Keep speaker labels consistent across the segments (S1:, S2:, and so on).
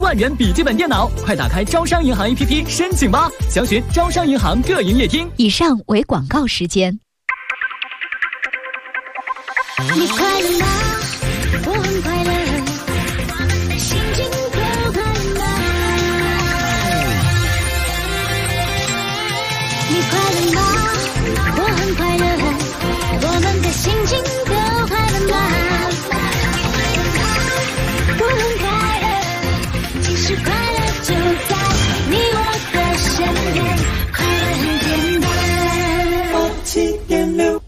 S1: 万元笔记本电脑，快打开招商银行 APP 申请吧，详询招商银行各营业厅。
S2: 以上为广告时间。
S3: 你快乐吗？我很快乐，我们的心情都快乐。你快乐吗？我很快乐，我们的心情都快乐吗？我很快乐，其实快乐就在你我的身边，快乐很简单。7.6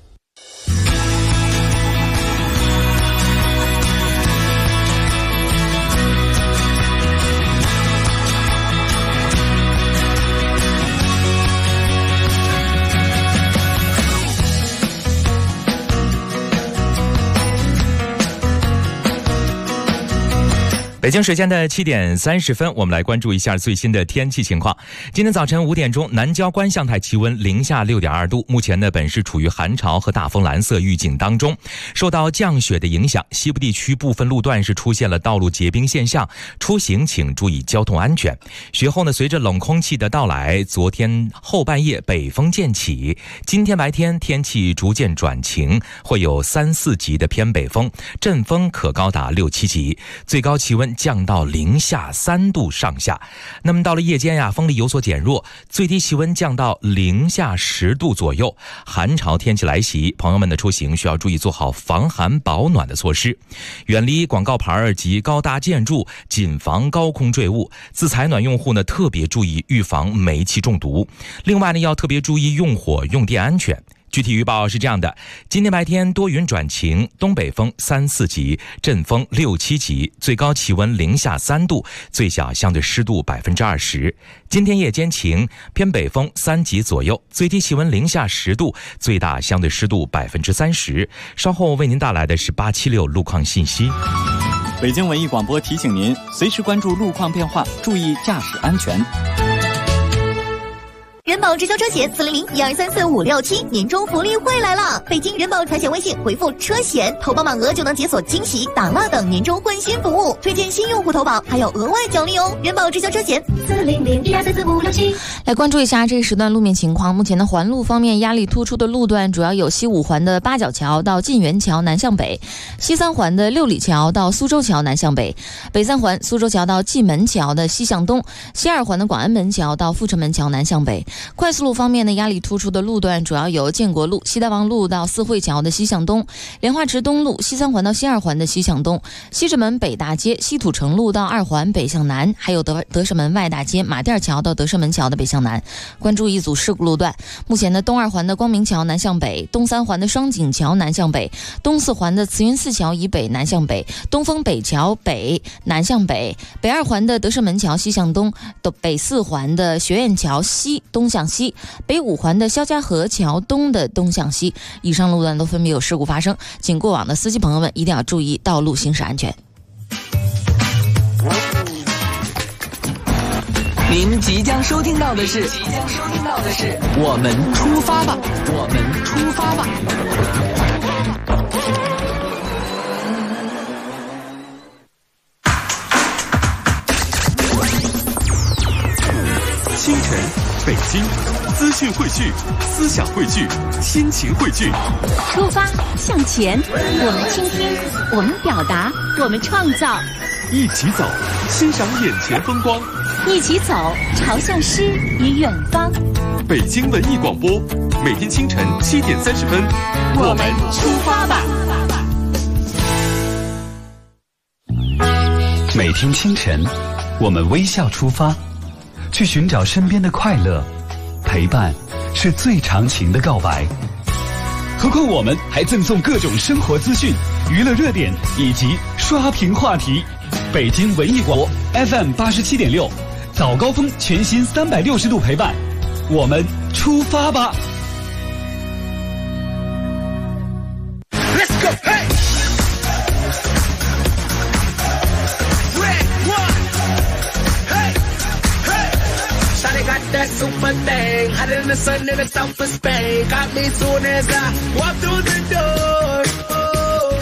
S4: 北京时间的7点30分，我们来关注一下最新的天气情况。今天早晨5点钟，南郊观象台气温零下6.2度，目前呢本市处于寒潮和大风蓝色预警当中。受到降雪的影响，西部地区部分路段是出现了道路结冰现象，出行请注意交通安全。随后呢，随着冷空气的到来，昨天后半夜北风渐起，今天白天天气逐渐转晴，会有3、4级的偏北风，阵风可高达6、7级，最高气温降到零下3度上下。那么到了夜间呀，风力有所减弱，最低气温降到零下10度左右。寒潮天气来袭，朋友们的出行需要注意做好防寒保暖的措施，远离广告牌及高大建筑，谨防高空坠物。自采暖用户呢，特别注意预防煤气中毒。另外呢，要特别注意用火用电安全。具体预报是这样的：今天白天多云转晴，东北风3、4级，阵风6、7级，最高气温零下3度，最小相对湿度20%。今天夜间晴，偏北风3级左右，最低气温零下10度，最大相对湿度30%。稍后为您带来的是876路况信息。
S5: 北京文艺广播提醒您，随时关注路况变化，注意驾驶安全。
S6: 人保直销车险400-1234567年终福利会来了！北京人保财险微信回复车险，投保满额就能解锁惊喜、打蜡等年终换新服务，推荐新用户投保还有额外奖励哦！人保直销车险400-1234567。
S7: 来关注一下这一时段路面情况。目前的环路方面，压力突出的路段主要有西5环的八角桥到晋源桥南向北，西3环的六里桥到苏州桥南向北，北3环苏州桥到蓟门桥的西向东，西2环的广安门桥到阜成门桥南向北。快速路方面呢，压力突出的路段主要有建国路、西大王路到四惠桥的西向东，莲花池东路西3环到西2环的西向东，西直门北大街、西土城路到2环北向南，还有德胜门外大街、马甸桥到德胜门桥的北向南。关注一组事故路段，目前的东2环的光明桥南向北，东3环的双井桥南向北，东4环的慈云寺桥以北南向北，东风北桥北南向北，北2环的德胜门桥西向东，北4环的学院桥西东向西，北5环的肖家河桥东的东向西。以上路段都分别有事故发生，请过往的司机朋友们一定要注意道路行驶安全。
S8: 您即将收听到的是我们出发吧，我们出发吧。
S9: 清晨，北京，资讯汇聚，思想汇聚，心情汇聚。
S2: 出发向前，我们倾听，我们表达，我们创造。
S9: 一起走，欣赏眼前风光。
S2: 一起走，朝向诗与远方。
S9: 北京文艺广播，每天清晨7点30分，
S2: 我们出发吧。
S10: 每天清晨，我们微笑出发，去寻找身边的快乐。陪伴是最长情的告白。何况我们还赠送各种生活资讯、娱乐热点以及刷屏话题。北京文艺广播 FM 87.6，早高峰全新360度陪伴，我们出发吧。
S11: Let's go, hey! Red one, hey, hey! Shawty got that super thing, hotter than the sun in the south of Spain. Got me soon as I walk through the door. Oh, my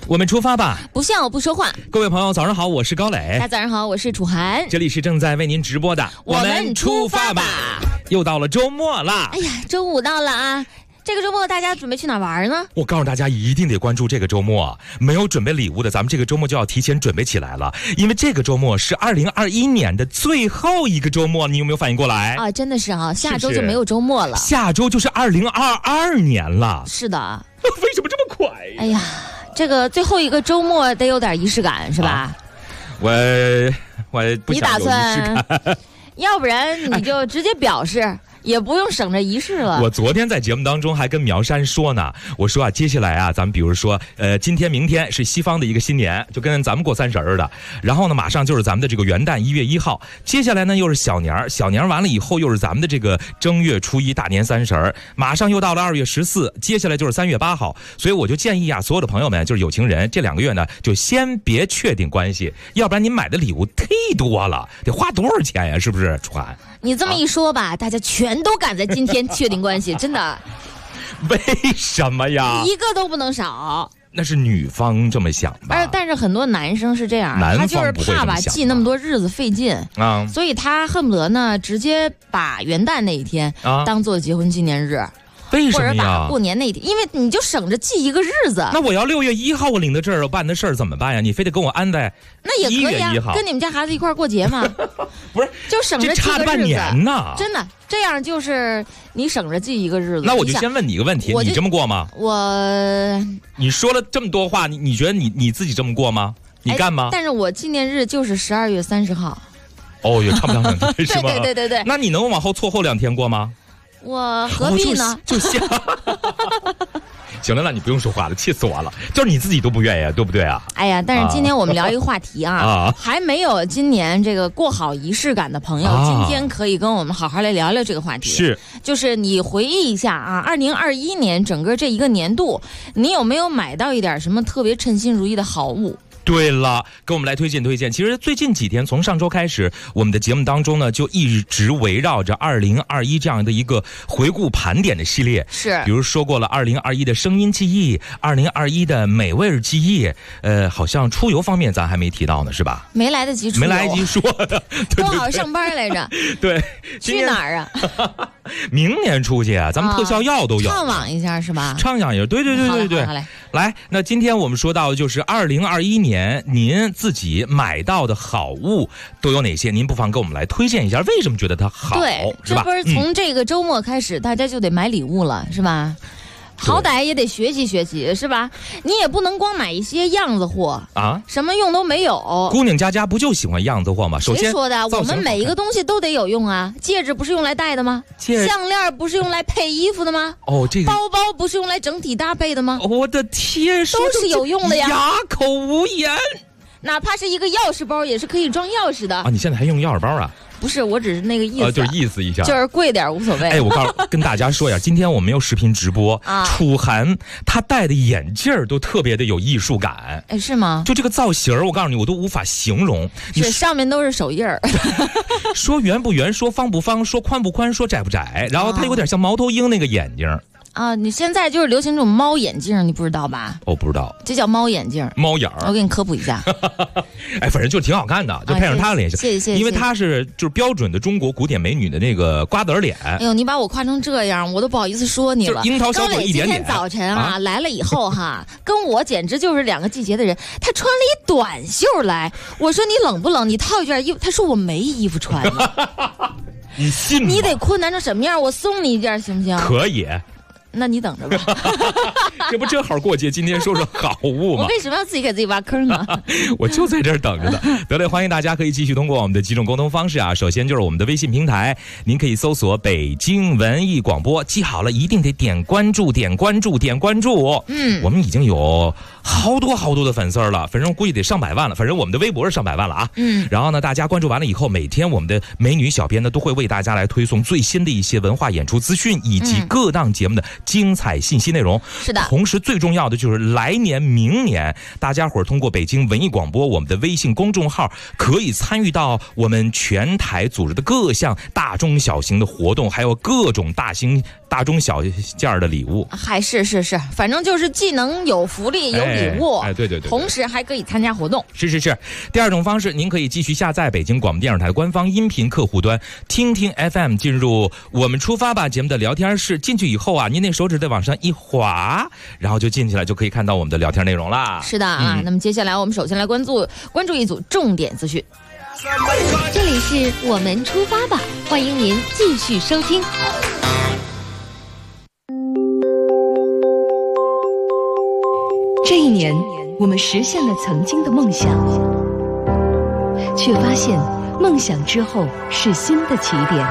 S4: 我们出发吧，
S7: 不笑不说话。
S4: 各位朋友早上好，我是高磊。
S7: 大家早上好，我是楚涵。
S4: 这里是正在为您直播的
S7: 我们出发吧。
S4: 又到了周末了，
S7: 哎呀，周五到了啊。这个周末大家准备去哪玩呢？
S4: 我告诉大家一定得关注这个周末，没有准备礼物的咱们这个周末就要提前准备起来了，因为这个周末是2021年的最后一个周末，你有没有反应过来
S7: 啊？真的是啊，下周就没有周末了，
S4: 下周就是2022年了。
S7: 是的。
S4: 为什么这么快？
S7: 哎呀，这个最后一个周末得有点仪式感是吧？
S4: 啊，我不想有仪式感，
S7: 要不然你就直接表示。也不用省着仪式了。
S4: 我昨天在节目当中还跟苗山说呢，我说啊，接下来啊，咱们比如说，今天、明天是西方的一个新年，就跟咱们过30似的。然后呢，马上就是咱们的这个元旦1月1号，接下来呢又是小年，小年完了以后又是咱们的这个正月初1大年30，马上又到了2月14，接下来就是3月8号。所以我就建议啊，所有的朋友们，就是有情人，这2个月呢就先别确定关系，要不然您买的礼物忒多了，得花多少钱呀？是不是，楚涵？
S7: 你这么一说吧，大家全都赶在今天确定关系，真的。
S4: 为什么呀？
S7: 一个都不能少。
S4: 那是女方这么想吧？
S7: 但是很多男生是这样，他就是怕吧记那么多日子费劲啊，所以他恨不得呢直接把元旦那一天当做结婚纪念日。
S4: 为什么呀？
S7: 或者把过年那一天，因为你就省着记一个日子。
S4: 那我要6月1号我领的证，我办的事儿怎么办呀？你非得跟我安在
S7: 那也可以啊，跟你们家孩子一块儿过节嘛。
S4: 不是，
S7: 就省着记个日子。
S4: 差半年呢，
S7: 真的这样就是你省着记一个日子。
S4: 那我就先问你一个问题，你这么过吗？你说了这么多话，你觉得你自己这么过吗？你干吗？
S7: 但是我纪念日就是12月30号。
S4: 哦，也差不了2天是吧？
S7: 对。
S4: 那你能往后错后2天过吗？
S7: 我何必呢？
S4: 就行了，那你不用说话了，气死我了！就是你自己都不愿意，对不对啊？
S7: 哎呀，但是今天我们聊一个话题啊，还没有今年这个过好仪式感的朋友，今天可以跟我们好好来聊聊这个话题。
S4: 是，
S7: 就是你回忆一下啊，2021年整个这一个年度，你有没有买到一点什么特别称心如意的好物？
S4: 对了，跟我们来推荐。其实最近几天，从上周开始，我们的节目当中呢，就一直围绕着2021这样的一个回顾盘点的系列。
S7: 是，
S4: 比如说过了2021的声音记忆，2021的美味记忆。好像出游方面咱还没提到呢，是吧？
S7: 没来得及出游，
S4: 没来得及说的。
S7: 说好上班来着。
S4: 对，
S7: 去哪儿啊？
S4: 明年出去啊，咱们特效药都有。
S7: 畅往一下是吧？
S4: 畅想一下，对。
S7: 好嘞。
S4: 来，那今天我们说到的就是2021年您自己买到的好物都有哪些？您不妨跟我们来推荐一下，为什么觉得它好？
S7: 对，
S4: 是吧？
S7: 这不是从这个周末开始，大家就得买礼物了，是吧？好歹也得学习学习，是吧？你也不能光买一些样子货啊，什么用都没有。
S4: 姑娘家不就喜欢样子货吗？首先
S7: 谁说的？我们每一个东西都得有用啊。戒指不是用来戴的吗？项链不是用来配衣服的吗？
S4: 哦，这个
S7: 包包不是用来整体搭配的吗？
S4: 我的天，
S7: 都是有用的呀，
S4: 哑口无言。
S7: 哪怕是一个钥匙包，也是可以装钥匙的
S4: 啊！你现在还用钥匙包啊？
S7: 不是，我只是那个意思，
S4: 就是意思一下，
S7: 就是贵点无所谓。
S4: 哎，我跟大家说呀，今天我们有视频直播，楚涵她戴的眼镜都特别的有艺术感。
S7: 哎，是吗？
S4: 就这个造型，我告诉你，我都无法形容。
S7: 是上面都是手印儿。
S4: 说圆不圆，说方不方，说宽不宽，说窄不窄，然后它有点像猫头鹰那个眼睛。
S7: 啊，你现在就是流行这种猫眼镜，你不知道吧？
S4: 我不知道，
S7: 这叫猫眼镜，
S4: 猫眼儿。
S7: 我给你科普一下。
S4: 哎，反正就挺好看的，就配上她的脸型，
S7: 谢谢。
S4: 因为她是就是标准的中国古典美女的那个瓜子脸。
S7: 哎呦，你把我夸成这样，我都不好意思说你了。
S4: 樱桃小嘴一点点。
S7: 今天早晨来了以后哈，跟我简直就是2个季节的人。他穿了一短袖来，我说你冷不冷？你套一件衣服。他说我没衣服穿呢。
S4: 你信吗？
S7: 你得困难成什么样？我送你一件行不行？
S4: 可以。
S7: 那你等着吧。
S4: 这不正好过节，今天说说好物吗？
S7: 我为什么要自己给自己挖坑呢？
S4: 我就在这儿等着呢。得嘞，欢迎大家可以继续通过我们的几种沟通方式啊。首先就是我们的微信平台，您可以搜索北京文艺广播，记好了，一定得点关注。我们已经有好多的粉丝了，反正估计得上百万了，反正我们的微博是上百万了啊。然后呢，大家关注完了以后，每天我们的美女小编呢都会为大家来推送最新的一些文化演出资讯，以及各档节目的精彩信息内容。
S7: 是的，
S4: 同时最重要的就是来年明年大家伙通过北京文艺广播我们的微信公众号可以参与到我们全台组织的各项大中小型的活动，还有各种大中小件的礼物。
S7: 还是反正就是既能有福利有礼物，
S4: 对，
S7: 同时还可以参加活动。
S4: 是。第二种方式，您可以继续下载北京广播电视台官方音频客户端听听 FM， 进入我们出发吧节目的聊天室。进去以后啊，您那手指再往上一滑，然后就进去了，就可以看到我们的聊天内容啦。
S7: 是的啊，那么接下来我们首先来关注一组重点资讯。
S2: 这里是我们出发吧，欢迎您继续收听。
S12: 这一年，我们实现了曾经的梦想，却发现梦想之后是新的起点。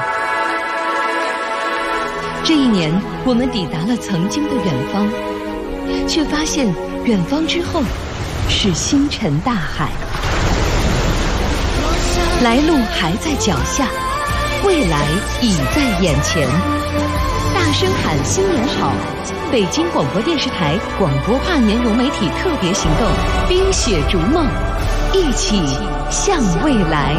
S12: 这一年，我们抵达了曾经的远方，却发现远方之后是星辰大海。来路还在脚下，未来已在眼前。大声喊新年好！北京广播电视台广播跨年融媒体特别行动，冰雪逐梦，一起向未来。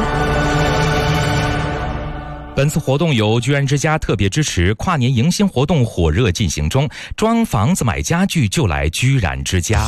S4: 本次活动由居然之家特别支持，跨年迎新活动火热进行中，装房子买家具就来居然之家。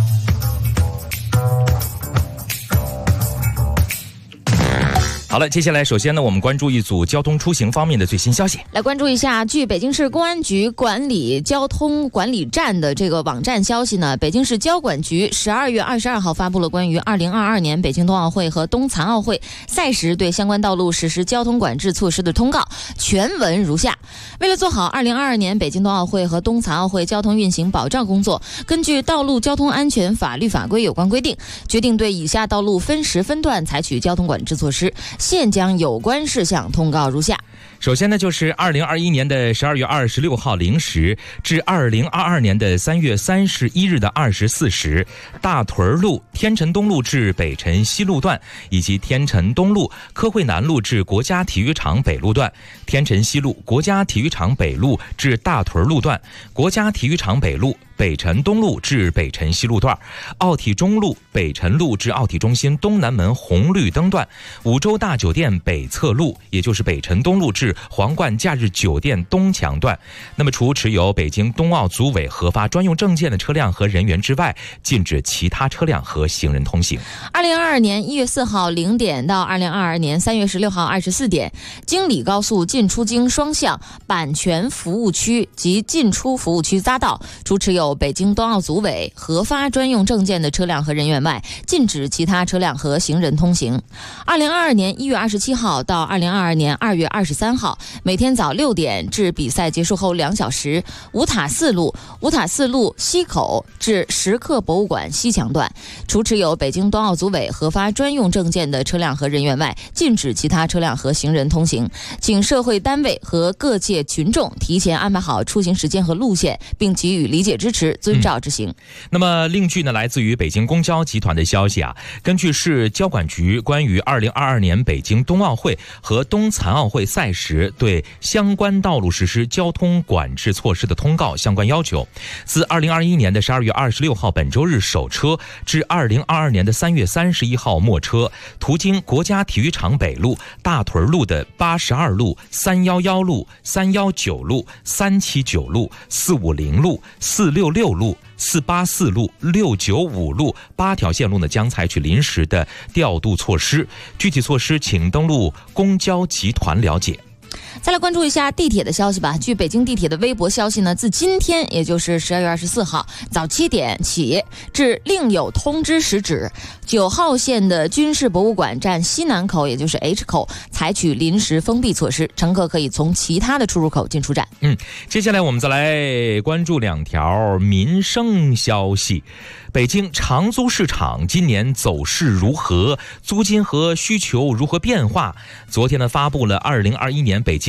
S4: 好了，接下来首先呢，我们关注一组交通出行方面的最新消息。
S7: 来关注一下，据北京市公安局管理交通管理站的这个网站消息呢，北京市交管局12月22号发布了关于2022年北京冬奥会和冬残奥会赛时对相关道路实施交通管制措施的通告，全文如下。为了做好2022年北京冬奥会和冬残奥会交通运行保障工作，根据道路交通安全法律法规有关规定，决定对以下道路分时分段采取交通管制措施，现将有关事项通告如下。
S4: 首先呢，就是2021年的12月26号零时至2022年的3月31日的24时，大屯路、天辰东路至北辰西路段，以及天辰东路、科汇南路至国家体育场北路段，天辰西路、国家体育场北路至大屯路段，国家体育场北路、北辰东路至北辰西路段，奥体中路、北辰路至奥体中心东南门红绿灯段，五洲大酒店北侧路，也就是北辰东路至皇冠假日酒店东墙段。那么除持有北京冬奥组委核发专用证件的车辆和人员之外，禁止其他车辆和行人通行。
S7: 2022年1月4号0点到2022年3月16号24点，京礼高速进出京双向版权服务区及进出服务区匝道，除持有北京冬奥组委核发专用证件的车辆和人员外，禁止其他车辆和行人通行。2022年1月27号到2022年2月23号，每天早6点至比赛结束后2小时，五塔四路西口至时刻博物馆西墙段，除持有北京冬奥组委核发专用证件的车辆和人员外，禁止其他车辆和行人通行。请社会单位和各界群众提前安排好出行时间和路线，并给予理解支持，遵照执行。
S4: 那么另据呢，来自于北京公交集团的消息啊，根据市交管局关于2022年北京冬奥会和冬残奥会赛时对相关道路实施交通管制措施的通告相关要求，自2021年的12月26号本周日首车至2022年的3月31号末车，途经国家体育场北路、大屯路的82路、311路、319路、379路、450路、466路、484路、695路8条线路呢，将采取临时的调度措施。具体措施请登录公交集团了解。
S7: 再来关注一下地铁的消息吧。据北京地铁的微博消息呢，自今天也就是12月24号早7点起至另有通知时止，9号线的军事博物馆站西南口，也就是 H 口，采取临时封闭措施，乘客可以从其他的出入口进出站。
S4: 接下来我们再来关注2条民生消息。北京长租市场今年走势如何？租金和需求如何变化？昨天呢，发布了2021年北京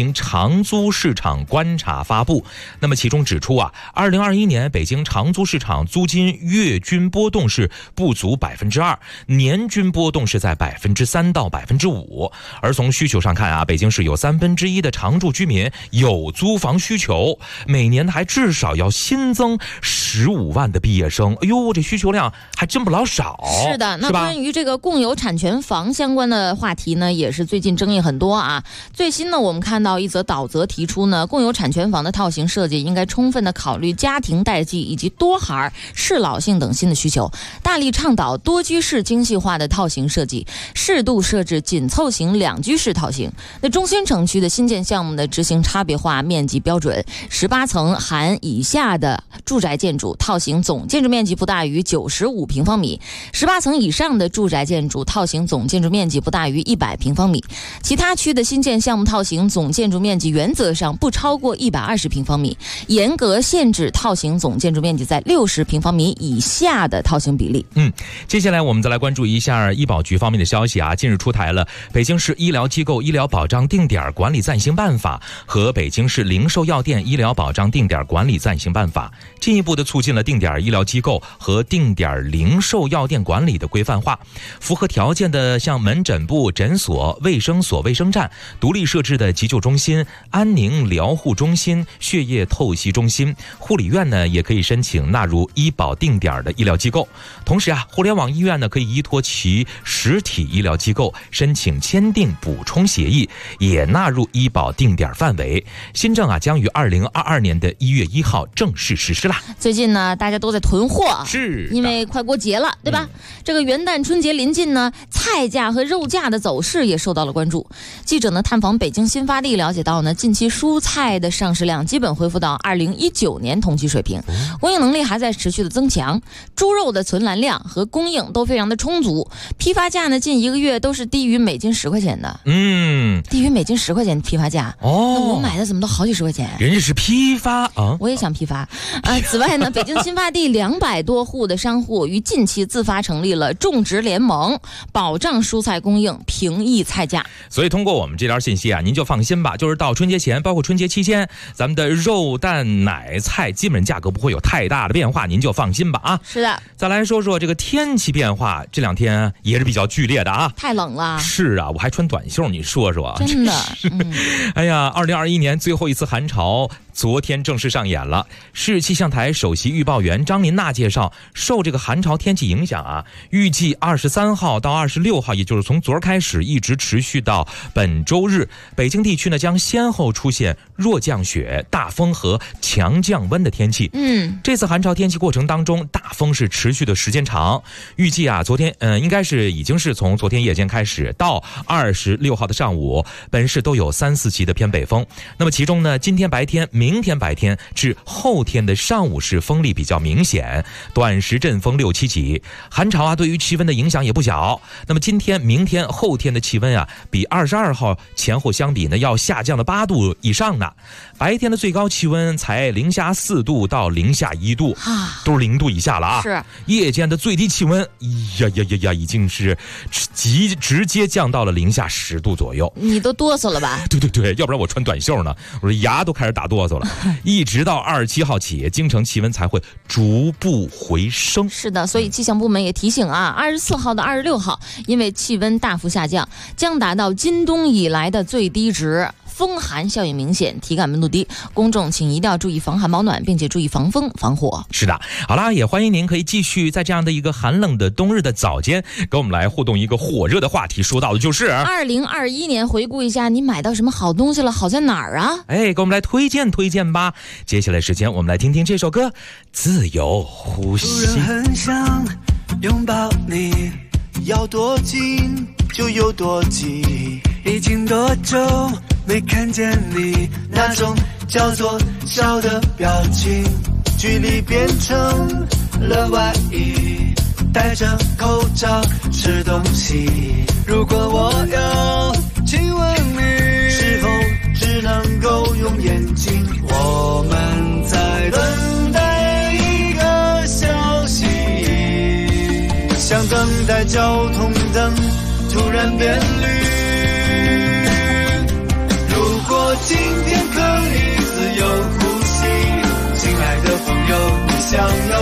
S4: 京长租市场观察发布。那么其中指出啊，2021年北京长租市场租金月均波动是不足2%，年均波动是在3%到5%。而从需求上看啊，北京市有1/3的常住居民有租房需求，每年还至少要新增15万的毕业生。哎呦，这需求量还真不老少。
S7: 是的，那关于这个共有产权房相关的话题呢，也是最近争议很多啊。最新呢，我们看到一则导则提出呢，共有产权房的套型设计应该充分的考虑家庭代际以及多孩、适老性等新的需求，大力倡导多居室精细化的套型设计，适度设置紧凑型2居室套型。那中心城区的新建项目的执行差别化面积标准，18层含以下的住宅建筑套型总建筑面积不大于95平方米，18层以上的住宅建筑套型总建筑面积不大于100平方米，其他区的新建项目套型总建筑面积原则上不超过120平方米，严格限制套型总建筑面积在60平方米以下的套型比例。
S4: 接下来我们再来关注一下医保局方面的消息啊，近日出台了《北京市医疗机构医疗保障定点管理暂行办法》和《北京市零售药店医疗保障定点管理暂行办法》，进一步的促进了定点医疗机构和定点零售药店管理的规范化。符合条件的像门诊部、诊所、卫生所、卫生站、独立设置的急救中心、安宁疗护中心、血液透析中心、护理院呢，也可以申请纳入医保定点的医疗机构。同时啊，互联网医院呢，可以依托其实体医疗机构申请签订补充协议，也纳入医保定点范围。新政啊，将于2022年的1月1号正式实施啦。
S7: 最近呢，大家都在囤货，
S4: 是
S7: 因为快过节了，对吧？这个元旦春节临近呢，菜价和肉价的走势也受到了关注。记者呢探访北京新发地了解到呢，近期蔬菜的上市量基本恢复到2019年同期水平，供应能力还在持续的增强，猪肉的存栏量和供应都非常的充足，批发价呢近1个月都是低于每斤10块钱的。低于每斤10块钱批发价哦，那我买的怎么都好几10块钱？
S4: 人家是批发啊，
S7: 我也想批发此外呢，北京新发地200多户的商户于近期自发成立了种植联盟，保障蔬菜供应，平抑菜价。
S4: 所以通过我们这条信息啊，您就放心吧，就是到春节前，包括春节期间，咱们的肉、蛋、奶、菜基本价格不会有太大的变化，您就放心吧啊。
S7: 是的。
S4: 再来说说这个天气变化，这2天也是比较剧烈的啊。
S7: 太冷了。
S4: 是啊，我还穿短袖，你说说。
S7: 真的。
S4: 哎呀，2021年最后一次寒潮昨天正式上演了。市气象台首席预报员张琳娜介绍，受这个寒潮天气影响啊，预计23号到26号，也就是从昨儿开始一直持续到本周日，北京地区呢将先后出现弱降雪、大风和强降温的天气。这次寒潮天气过程当中，大风是持续的时间长，预计啊昨天应该是已经是从昨天夜间开始到26号的上午，本市都有3、4级的偏北风。那么其中呢，今天白天、明天白天至后天的上午是风力比较明显，短时阵风6、7级。寒潮啊对于气温的影响也不小。那么今天、明天、后天的气温啊，比22号前后相比呢，要下降了8度以上呢。白天的最高气温才-4度到-1度，都是0度以下了啊。
S7: 是。
S4: 夜间的最低气温，已经是直接降到了-10度左右。
S7: 你都哆嗦了吧？
S4: 对，要不然我穿短袖呢，我这牙都开始打哆嗦了。一直到27号起，京城气温才会逐步回升。
S7: 是的，所以气象部门也提醒啊，24号到26号，因为气温大幅下降，将达到今冬以来的最低值。风寒效应明显，体感温度低，公众请一定要注意防寒保暖，并且注意防风防火。
S4: 是的，好啦，也欢迎您可以继续在这样的一个寒冷的冬日的早间，跟我们来互动一个火热的话题，说到的就是
S7: 2021年回顾一下，你买到什么好东西了？好在哪儿啊？
S4: 给我们来推荐吧。接下来时间，我们来听听这首歌《自由呼吸》。
S13: 突然很想拥抱你，要多近就有多近，已经多久没看见你，那种叫做笑的表情，距离变成了外衣，戴着口罩吃东西。如果我要亲吻你，是否只能够用眼睛？我们在等待一个消息，像等待交通灯突然变绿。如果今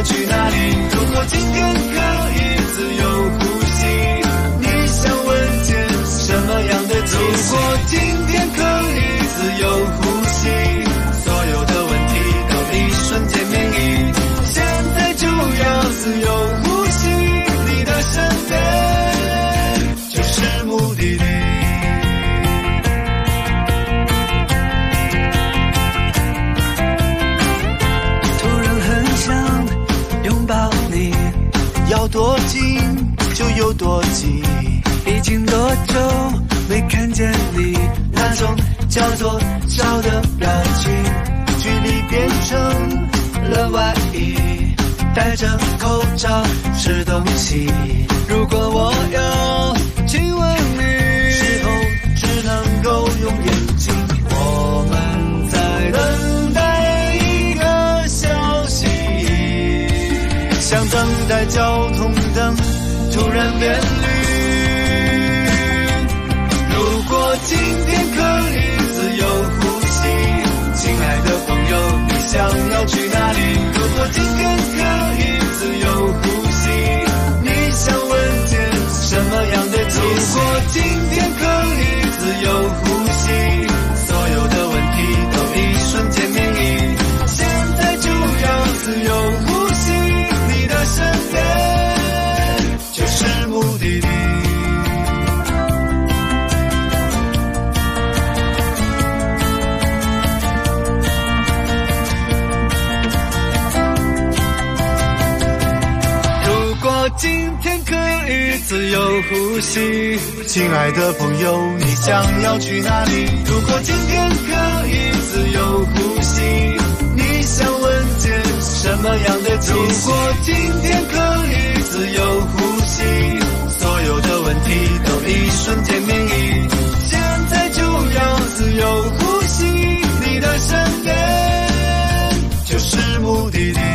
S13: 去哪里？如果今天可以自由呼吸，你想闻见什么样的气息？如果今天可以自由呼吸，所有的问题都一瞬间免疫。现在就要自由呼吸，你的身边就是目的地。突然很想拥抱你，要多近就有多近。已经多久没看见你，那种叫做笑的表情，距离变成了外衣，戴着口罩吃东西。如果我要亲吻你，时候只能够用眼睛。我们在等待一个消息，像等待交通灯突然变绿。如果今天可以自由呼吸，亲爱的朋友，你想要去哪里？如果今天可以自由呼吸，你想闻见什么样的气息？如果今天可以自由呼吸，所有的问题都一瞬间免疫。现在就要自由呼吸，你的身边就是目的地。今天可以自由呼吸，亲爱的朋友，你想要去哪里？如果今天可以自由呼吸，你想闻见什么样的气息？如果今天可以自由呼吸，所有的问题都一瞬间免疫。现在就要自由呼吸，你的身边就是目的地。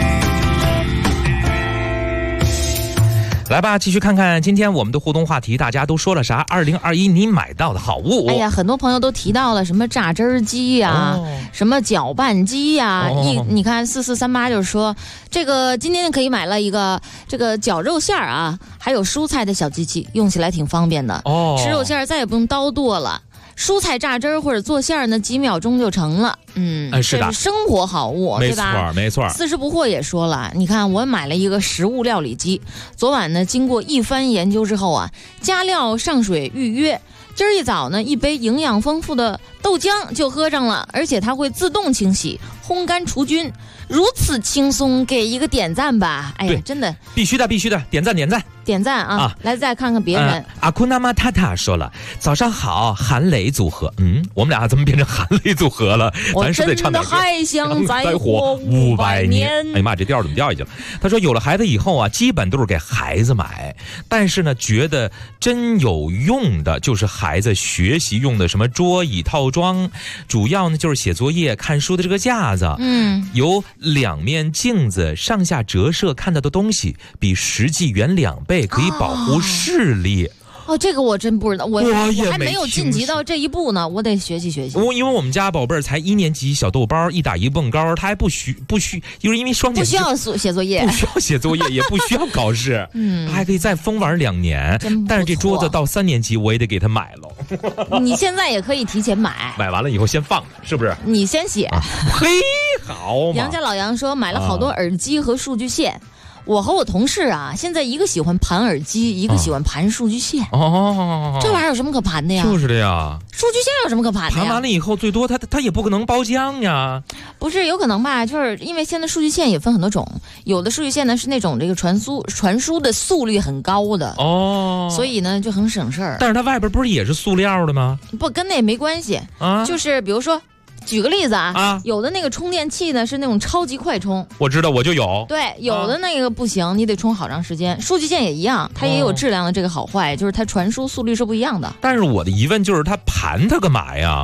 S4: 来吧，继续看看今天我们的互动话题，大家都说了啥？2021你买到的好物？
S7: 哎呀，很多朋友都提到了什么榨汁儿机呀，什么搅拌机呀。你看4438就是说，这个今天可以买了一个这个绞肉馅儿啊，还有蔬菜的小机器，用起来挺方便的。吃肉馅儿再也不用刀剁了。蔬菜榨汁儿或者做馅儿呢，几秒钟就成了。
S4: 是的，
S7: 这是生活好物，对吧？
S4: 没错。
S7: 四十不惑也说了，你看我买了一个食物料理机，昨晚呢经过一番研究之后啊，加料上水预约，今儿一早呢一杯营养丰富的豆浆就喝上了，而且它会自动清洗、烘干除菌，如此轻松，给一个点赞吧！哎呀，真的
S4: 必须的，点赞
S7: 啊！来再看看别人。
S4: 阿库纳玛塔塔说了，早上好，韩磊组合。我们俩怎么变成韩磊组合了？咱是不是得唱点歌？
S7: 我真的还想再活500年。
S4: 哎呀妈，这调怎么掉下去了？他说有了孩子以后啊，基本都是给孩子买，但是呢，觉得真有用的就是孩子学习用的什么桌椅套装，主要呢就是写作业、看书的这个架子。有2面镜子，上下折射看到的东西比实际圆2倍，可以保护视力。
S7: 这个我真不知道，我还没有晋级到这一步呢，我得学习学习。
S4: 因为我们家宝贝儿才1年级小豆包，一打一蹦高，他还不需，就是因为双减，
S7: 不需要写作业，
S4: 也不需要考试，他还可以再疯玩2年。但是这桌子到3年级我也得给他买了。
S7: 你现在也可以提前买，
S4: 买完了以后先放着，是不是？
S7: 你先写。
S4: 嘿，好嘛。
S7: 杨家老杨说买了好多耳机和数据线。我和我同事啊，现在一个喜欢盘耳机，一个喜欢盘数据线。这玩意儿有什么可盘的呀？
S4: 就是的呀。
S7: 数据线有什么可盘的呀？
S4: 盘完了以后，最多它也不可能包浆呀。
S7: 不是，有可能吧？就是因为现在数据线也分很多种，有的数据线呢是那种这个传输的速率很高的所以呢就很省事儿。
S4: 但是它外边不是也是塑料的吗？
S7: 不，跟那也没关系啊。就是比如说。举个例子有的那个充电器呢是那种超级快充，
S4: 我知道，我就有。
S7: 对，有的那个不行，你得充好长时间。数据线也一样，它也有质量的这个好坏，就是它传输速率是不一样的。
S4: 但是我的疑问就是，它盘它干嘛呀？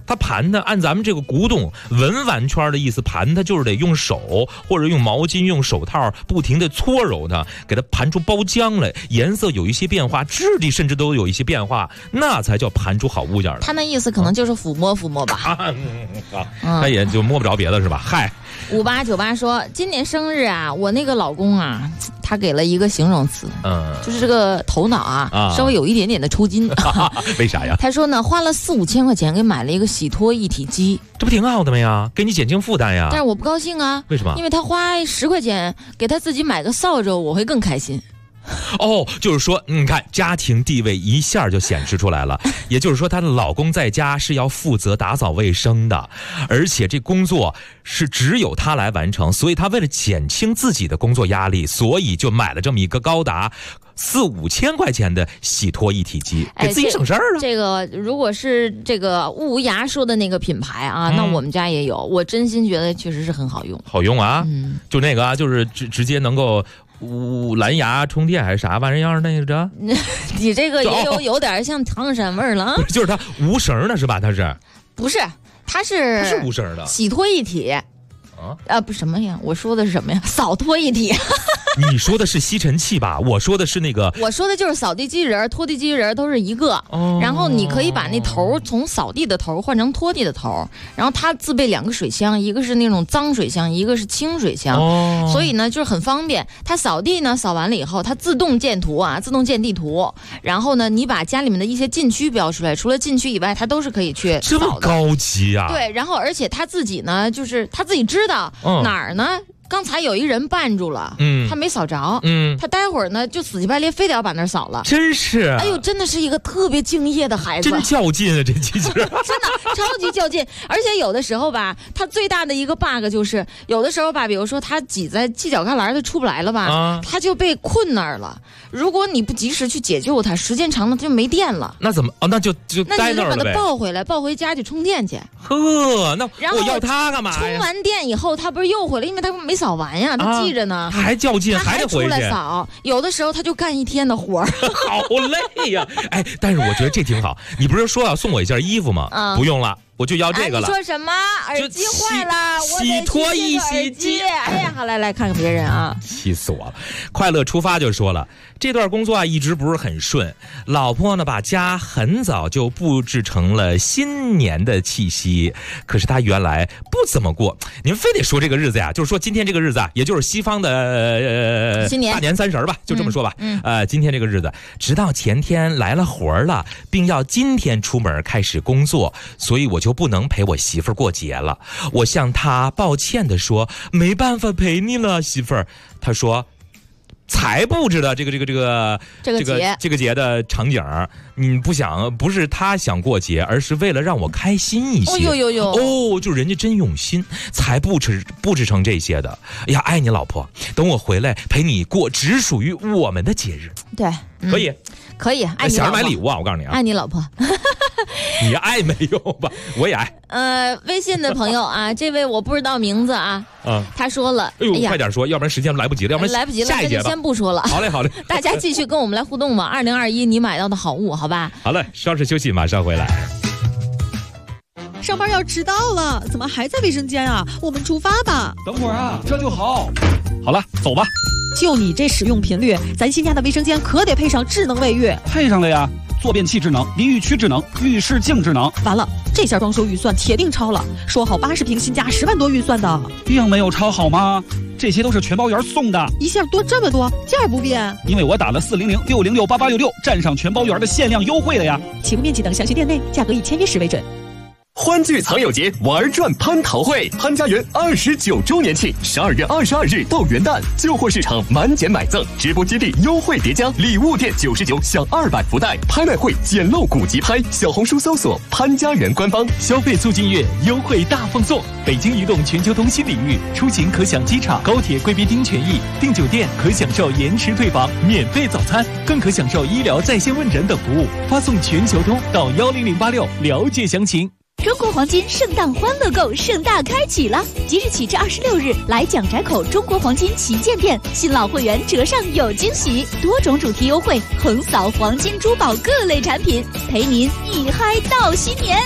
S4: 它盘它按咱们这个古董文玩圈的意思，盘它就是得用手或者用毛巾、用手套不停地搓揉它，给它盘出包浆来，颜色有一些变化，质地甚至都有一些变化，那才叫盘出好物件。
S7: 他那意思可能就是抚摸抚摸吧。
S4: 他也就摸不着别的是吧？嗨
S7: ，5898说今年生日啊，我那个老公啊，他给了一个形容词，就是这个头脑稍微有一点点的抽筋。
S4: 为啥呀？
S7: 他说呢，花了4-5千块钱给买了一个洗脱一体机，
S4: 这不挺好的吗呀？给你减轻负担呀。
S7: 但是我不高兴啊。
S4: 为什么？
S7: 因为他花10块钱给他自己买个扫帚，我会更开心。
S4: 哦，就是说，你看家庭地位一下就显示出来了。也就是说，她的老公在家是要负责打扫卫生的，而且这工作是只有她来完成，所以她为了减轻自己的工作压力，所以就买了这么一个高达4-5千块钱的洗脱一体机，给自己省事儿了。
S7: 这个如果是这个无涯说的那个品牌啊，那我们家也有，我真心觉得确实是很好用。
S4: 好用啊，就那个啊，就是直接能够。蓝牙充电还是啥玩意儿那个？
S7: 你这个也有点像唐山味儿了啊！
S4: 就是它无绳的是吧？它是
S7: 不是？它是
S4: 无绳的
S7: 洗脱一体不什么呀？我说的是什么呀？扫脱一体。
S4: 你说的是吸尘器吧？我说的是那个，
S7: 我说的就是扫地机器人、拖地机器人都是一个。然后你可以把那头从扫地的头换成拖地的头，然后它自备2个水箱，一个是那种脏水箱，一个是清水箱。所以呢，就是很方便。它扫地呢，扫完了以后，它自动建图啊，自动建地图。然后呢，你把家里面的一些禁区标出来，除了禁区以外，它都是可以去扫的。
S4: 这么高级啊！
S7: 对，然后而且他自己呢，就是他自己知道哪儿呢。刚才有一人绊住了，他没扫着，他待会儿呢就死乞白赖非得要把那儿扫了，
S4: 真是，
S7: 哎呦，真的是一个特别敬业的孩子，
S4: 真较劲啊，这机器人，
S7: 真的超级较劲，而且有的时候吧，他最大的一个 bug 就是有的时候吧，比如说他挤在犄角旮旯，他出不来了吧，他就被困那儿了。如果你不及时去解救他，时间长了他就没电了。
S4: 那怎么？那就
S7: 那你就把他抱回来，抱回家去充电去。
S4: 呵，那我要他干嘛呀？
S7: 充完电以后，他不是又回来，因为他没扫完呀，他记着呢，
S4: 他还较劲，
S7: 还
S4: 得回去
S7: 出来扫。有的时候他就干1天的活儿，
S4: 好累呀！哎，但是我觉得这挺好。你不是说要送我一件衣服吗？不用了。我就要这个了。
S7: 你说什么？耳机坏了，
S4: 洗脱一洗机。
S7: 哎呀，好，来看看别人啊！
S4: 气死我了！快乐出发就说了，这段工作啊一直不是很顺，老婆呢把家很早就布置成了新年的气息，可是她原来不怎么过。你们非得说这个日子呀，就是说今天这个日子啊，也就是西方的
S7: 新年
S4: 大年30吧，就这么说吧。今天这个日子，直到前天来了活了，并要今天出门开始工作，所以我就不能陪我媳妇儿过节了。我向她抱歉地说，没办法陪你了，媳妇儿。她说，才布置的这个节的场景，你不是他想过节，而是为了让我开心一些。就人家真用心，才布置成这些的。哎呀，爱你老婆，等我回来陪你过只属于我们的节日。
S7: 对，可以，爱你老婆。
S4: 想着买礼物啊，我告诉你啊，
S7: 爱你老婆。
S4: 你爱没有吧？我也爱。
S7: 微信的朋友啊，这位我不知道名字啊。他说了，
S4: 哎呦，快点说，要不然时间来不及了，要不然
S7: 来不及了，
S4: 下一节吧。
S7: 先不说了。
S4: 好嘞。
S7: 大家继续跟我们来互动吧。2021你买到的好物，好吧？
S4: 好嘞，稍事休息，马上回来。
S14: 上班要迟到了，怎么还在卫生间啊？我们出发吧。
S15: 等会儿啊，这就好。好了，走吧。
S14: 就你这使用频率，咱新家的卫生间可得配上智能卫浴。
S15: 配上了呀，坐便器智能、淋浴区智能、浴室镜智能。
S14: 完了，这下装修预算铁定超了。说好80平新家10万多预算的，
S15: 并没有超好吗？这些都是全包圆送的，
S14: 一下多这么多，价不变。
S15: 因为我打了400-606-8866，占上全包圆的限量优惠了呀。
S14: 起步面积等详询店内，价格以签约时为准。
S9: 欢聚藏友节，玩转蟠桃会，潘家园29周年庆，12月22日到元旦，旧货市场满减买赠，直播基地优惠叠加，礼物店99享200福袋，拍卖会捡漏古籍拍，小红书搜索潘家园官方，
S16: 消费促进月优惠大放送，北京移动全球通新领域，出行可享机场、高铁贵宾厅权益，订酒店可享受延迟退房、免费早餐，更可享受医疗在线问诊等服务。发送全球通到10086了解详情。
S17: 中国黄金圣诞欢乐购盛大开启了，即日起至26日，来蒋宅口中国黄金旗舰店，新老会员折上有惊喜，多种主题优惠，横扫黄金珠宝各类产品，陪您一嗨到新年。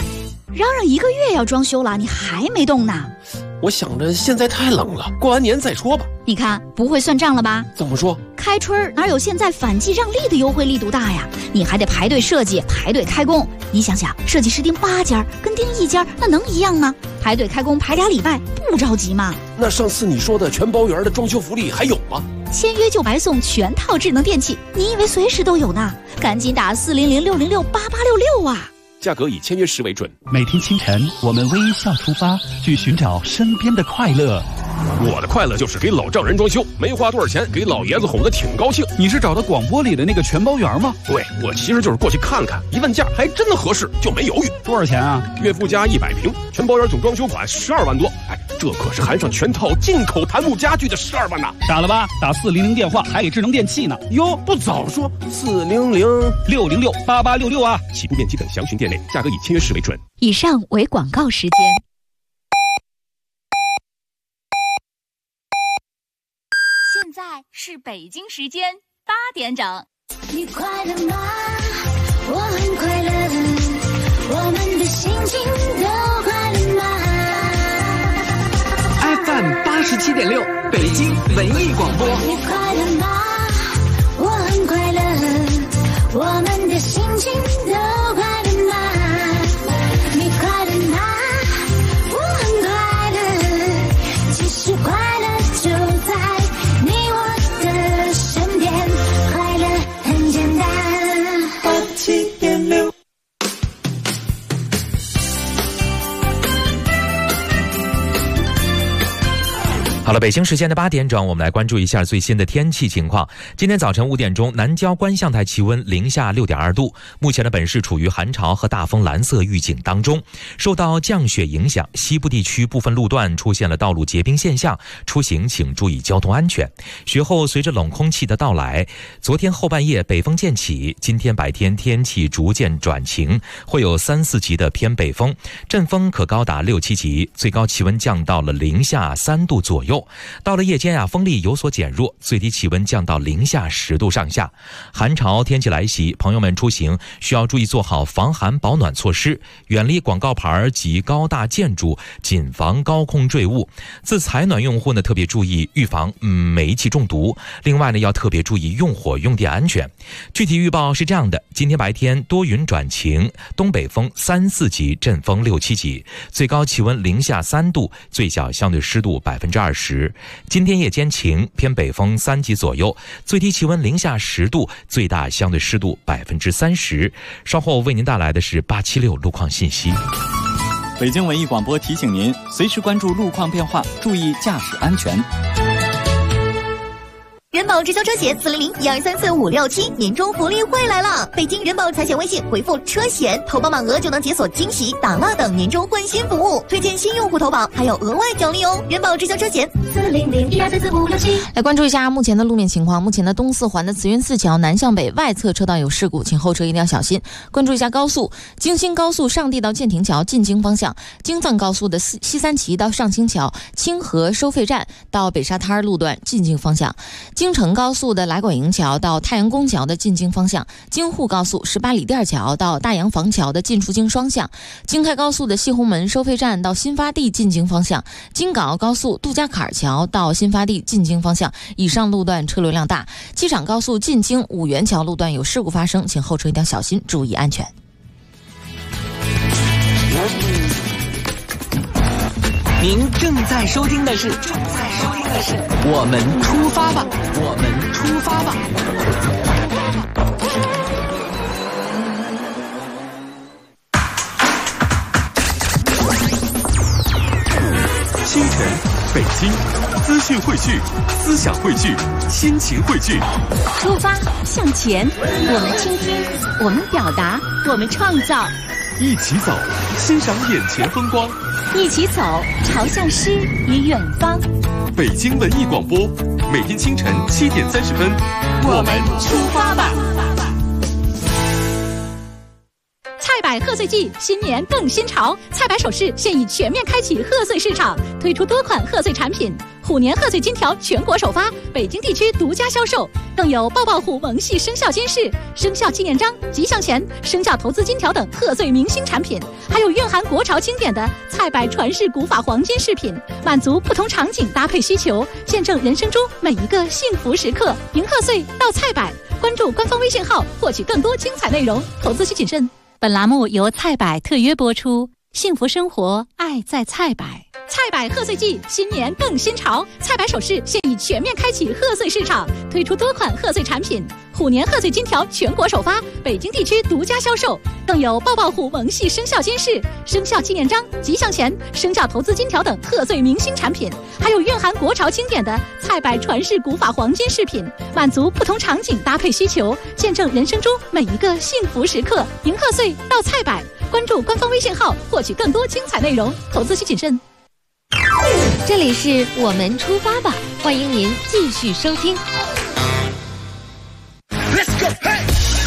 S17: 嚷嚷1个月要装修了，你还没动呢？
S18: 我想着现在太冷了，过完年再说吧。
S17: 你看不会算账了吧？
S18: 怎么说？
S17: 开春哪有现在反季让利的优惠力度大呀？你还得排队设计，排队开工。你想想，设计师订8家跟订1家，那能一样吗？排队开工排2礼拜，不着急吗？
S18: 那上次你说的全包圆的装修福利还有吗？
S17: 签约就白送全套智能电器，你以为随时都有呢？赶紧打400-606-8866啊！
S18: 价格以签约时为准。
S10: 每天清晨，我们微笑出发，去寻找身边的快乐。
S18: 我的快乐就是给老丈人装修，没花多少钱，给老爷子哄得挺高兴。
S15: 你是找的广播里的那个全包圆吗？
S18: 对，我其实就是过去看看，一问价还真的合适，就没犹豫。
S15: 多少钱啊？
S18: 月付加100平，全包圆总装修款12万多。哎，这可是含上全套进口檀木家具的12万呐！
S15: 傻了吧？打400电话还给智能电器呢。
S18: 哟，不早说
S15: 400-606-8866啊！
S18: 起步面积等详询店内，价格以签约时为准。
S17: 以上为广告时间。
S2: 现在是北京时间8点整。
S3: 你快乐吗？我很快乐，我们的心情都快乐吗
S8: ？FM 87.6，北京文艺广播。
S3: 你快乐吗？我很快乐，我们的心情都快乐吗？你快乐吗？我很快乐，其实快乐就在你我的身边，快乐很简单。87.6。
S4: 好了，北京时间的8点整，我们来关注一下最新的天气情况。今天早晨5点钟，南郊观象台气温零下6.2度，目前的本市处于寒潮和大风蓝色预警当中。受到降雪影响，西部地区部分路段出现了道路结冰现象，出行请注意交通安全。雪后随着冷空气的到来，昨天后半夜北风渐起，今天白天天气逐渐转晴，会有3、4级的偏北风，阵风可高达6、7级，最高气温降到了零下3度左右。到了夜间风力有所减弱，最低气温降到零下10度上下。寒潮天气来袭，朋友们出行需要注意做好防寒保暖措施，远离广告牌及高大建筑，谨防高空坠物。自采暖用户呢，特别注意预防煤气中毒。另外呢，要特别注意用火用电安全。具体预报是这样的：今天白天多云转晴，东北风3、4级，阵风6、7级，最高气温零下3度，最小相对湿度20%。今天夜间晴，偏北风3级左右，最低气温零下10度，最大相对湿度30%。稍后为您带来的是876路况信息。
S5: 北京文艺广播提醒您，随时关注路况变化，注意驾驶安全。
S6: 人保直销车险400-1234567年终福利会来了！北京人保财险微信回复车险，投保满额就能解锁惊喜、打蜡等年终换新服务，推荐新用户投保还有额外奖励哦！人保直销车险400-1234567。
S7: 来关注一下目前的路面情况。目前的东四环的慈云寺桥南向北外侧车道有事故，请后车一定要小心。关注一下高速，京新高速上地到建亭桥进京方向，京藏高速的西三旗到上清桥、清河收费站到北沙滩路段进京方向。京承高速的来广营桥到太阳宫桥的进京方向，京沪高速18里店桥到大洋房桥的进出京双向，京开高速的西红门收费站到新发地进京方向，京港澳高速杜家坎桥到新发地进京方向，以上路段车流量大。机场高速进京五元桥路段有事故发生，请后车一定要小心，注意安全。
S8: 您正在收听的是我们出发吧，我们出发吧。
S9: 清晨，北京，资讯汇聚，思想汇聚，心情汇聚。
S2: 出发向前，我们倾听，我们表达，我们创造。
S9: 一起走，欣赏眼前风光。
S2: 一起走，朝向诗与远方。
S9: 北京文艺广播，每天清晨7点30分，
S2: 我们出发吧。
S17: 菜百贺岁季，新年更新潮。菜百首饰现已全面开启贺岁市场，推出多款贺岁产品，
S19: 虎年贺岁金条全国首发，北京地区独家销售，更有抱抱虎萌系生肖金饰、生肖纪念章、吉祥钱、生肖投资金条等贺岁明星产品，还有蕴含国潮经典的菜百传世古法黄金饰品，满足不同场景搭配需求，见证人生中每一个幸福时刻。迎贺岁到菜百，关注官方微信号获取更多精彩内容，投资需谨慎。本栏目由菜百特约播出，幸福生活，爱在菜百。菜百贺岁季，新年更新潮。菜百首饰现已全面开启贺岁市场，推出多款贺岁产品。虎年贺岁金条全国首发，北京地区独家销售，更有抱抱虎萌系生肖金饰、生肖纪念章、吉祥钱、生肖投资金条等贺岁明星产品，还有蕴含国潮经典的菜百传世古法黄金饰品，满足不同场景搭配需求，见证人生中每一个幸福时刻。迎贺岁到菜百，关注官方微信号获取更多精彩内容，投资需谨慎。
S12: 这里是我们出发吧，欢迎您继续收听。
S11: Let's go, hey!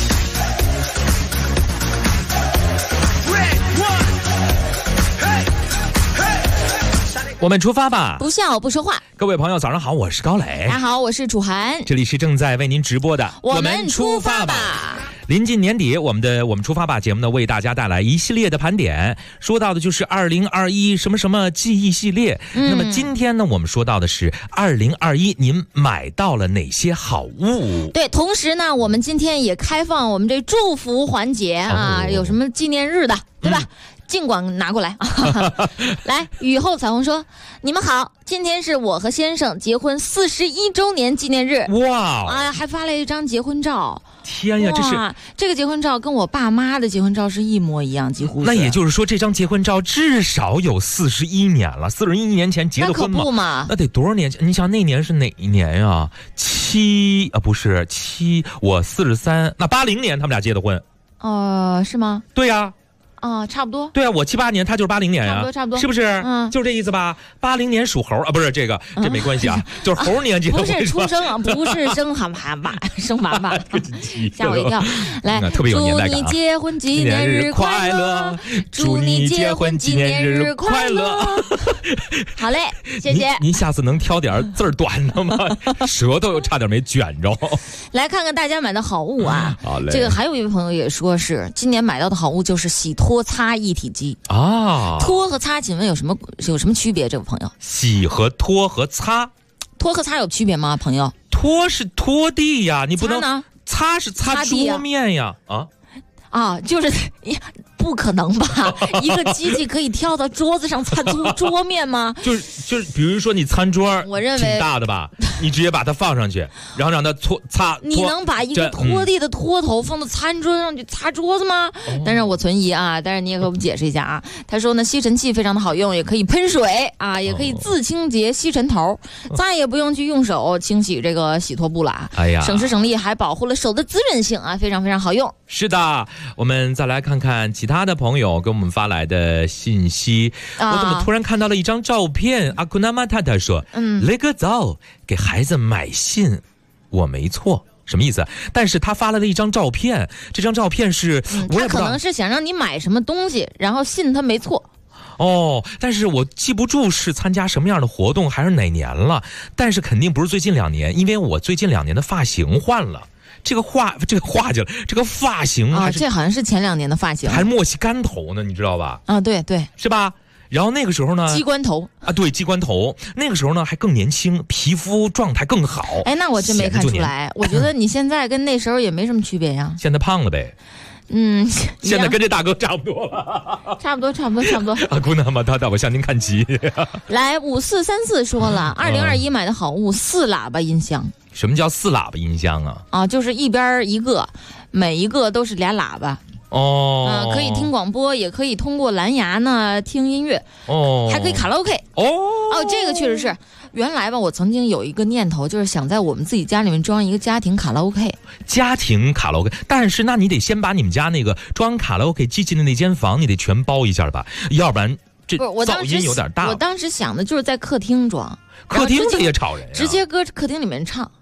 S11: Red
S4: 我们出发吧，
S7: 不笑不说话。
S4: 各位朋友早上好，我是高磊。
S7: 大家好，我是楚涵。
S4: 这里是正在为您直播的
S7: 我们出发吧。
S4: 临近年底，我们出发吧节目呢，为大家带来一系列的盘点，说到的就是2021什么什么记忆系列。那么今天呢，我们说到的是2021您买到了哪些好物？
S7: 对，同时呢，我们今天也开放我们这祝福环节啊，有什么纪念日的，对吧？尽管拿过来来，雨后彩虹说：“你们好，今天是我和先生结婚41周年纪念日。”
S4: 哇！
S7: 啊，还发了一张结婚照。
S4: 天呀，
S7: 这个结婚照跟我爸妈的结婚照是一模一样，几乎是。
S4: 那也就是说，这张结婚照至少有41年了，41年前结的婚
S7: 嘛？那可不嘛？
S4: 那得多少年前？你想那年是哪一年呀？不是7，我43，那80年他们俩结的婚。
S7: 是吗？
S4: 对呀。
S7: 差不多。
S4: 对啊，我78年，他就是80年呀，
S7: 差不多，
S4: 是不是？就是这意思吧。80年属猴啊，不是这没关系啊，就是猴年结的婚。
S7: 不是出生啊，不是生娃娃，吓我一跳。来，
S4: 特别有年代感啊！
S7: 祝你结婚纪念日快乐，祝你结婚纪念日快乐。好嘞，谢谢。
S4: 您下次能挑点字儿短的吗？舌头又差点没卷着。
S7: 来看看大家买的好物啊！
S4: 好嘞。
S7: 这个还有一位朋友也说是今年买到的好物就是洗脱擦一体机
S4: 啊，
S7: 脱和擦，请问有什么区别？这位朋友，
S4: 洗和脱和擦
S7: 有区别吗？朋友，
S4: 脱是拖地呀，你不能
S7: 呢？
S4: 擦是擦桌面呀，
S7: 就是不可能吧？一个机器可以跳到桌子上擦桌面吗？
S4: 就是，比如说你餐桌，
S7: 我认为
S4: 挺大的吧，你直接把它放上去，然后让它擦。
S7: 你能把一个拖地的拖头放到餐桌上去擦桌子吗？但是我存疑啊，但是你也给我们解释一下啊。他说呢，吸尘器非常的好用，也可以喷水啊，也可以自清洁吸尘头，再也不用去用手清洗这个洗拖布了。
S4: 哎呀，
S7: 省时省力，还保护了手的滋润性啊，非常非常好用。
S4: 是的，我们再来看看其他的朋友给我们发来的信息。我怎么突然看到了一张照片？阿库纳玛太太说：“雷哥早给孩子买信，我没错。”什么意思？但是他发来了一张照片，这张照片是我也不知道，
S7: 他可能是想让你买什么东西，然后信他没错。
S4: 但是我记不住是参加什么样的活动还是哪年了，但是肯定不是最近2年，因为我最近2年的发型换了。这个发型
S7: 啊，这好像是前2年的发型，
S4: 还是莫西干头呢，你知道吧？
S7: 对，
S4: 是吧？然后那个时候呢，
S7: 鸡冠头
S4: 啊，对，鸡冠头。那个时候呢还更年轻，皮肤状态更好。
S7: 那我真没看出来。我觉得你现在跟那时候也没什么区别呀。
S4: 现在胖了呗。现在跟这大哥差不多了。
S7: 差不多。
S4: 阿姑娘嘛，我向您看齐。
S7: 来，5434说了，2021买的好物4喇叭音箱。
S4: 什么叫4喇叭音箱啊？
S7: 就是一边一个，每一个都是俩喇叭。可以听广播，也可以通过蓝牙呢听音乐。还可以卡拉 OK。这个确实是。原来吧，我曾经有一个念头，就是想在我们自己家里面装一个家庭卡拉 OK。
S4: 家庭卡拉 OK， 但是那你得先把你们家那个装卡拉 OK 机器的那间房，你得全包一下吧，要不然这噪音有点大。
S7: 我当时想的就是在客厅装，
S4: 客厅这也吵人，
S7: 直接搁客厅里面唱。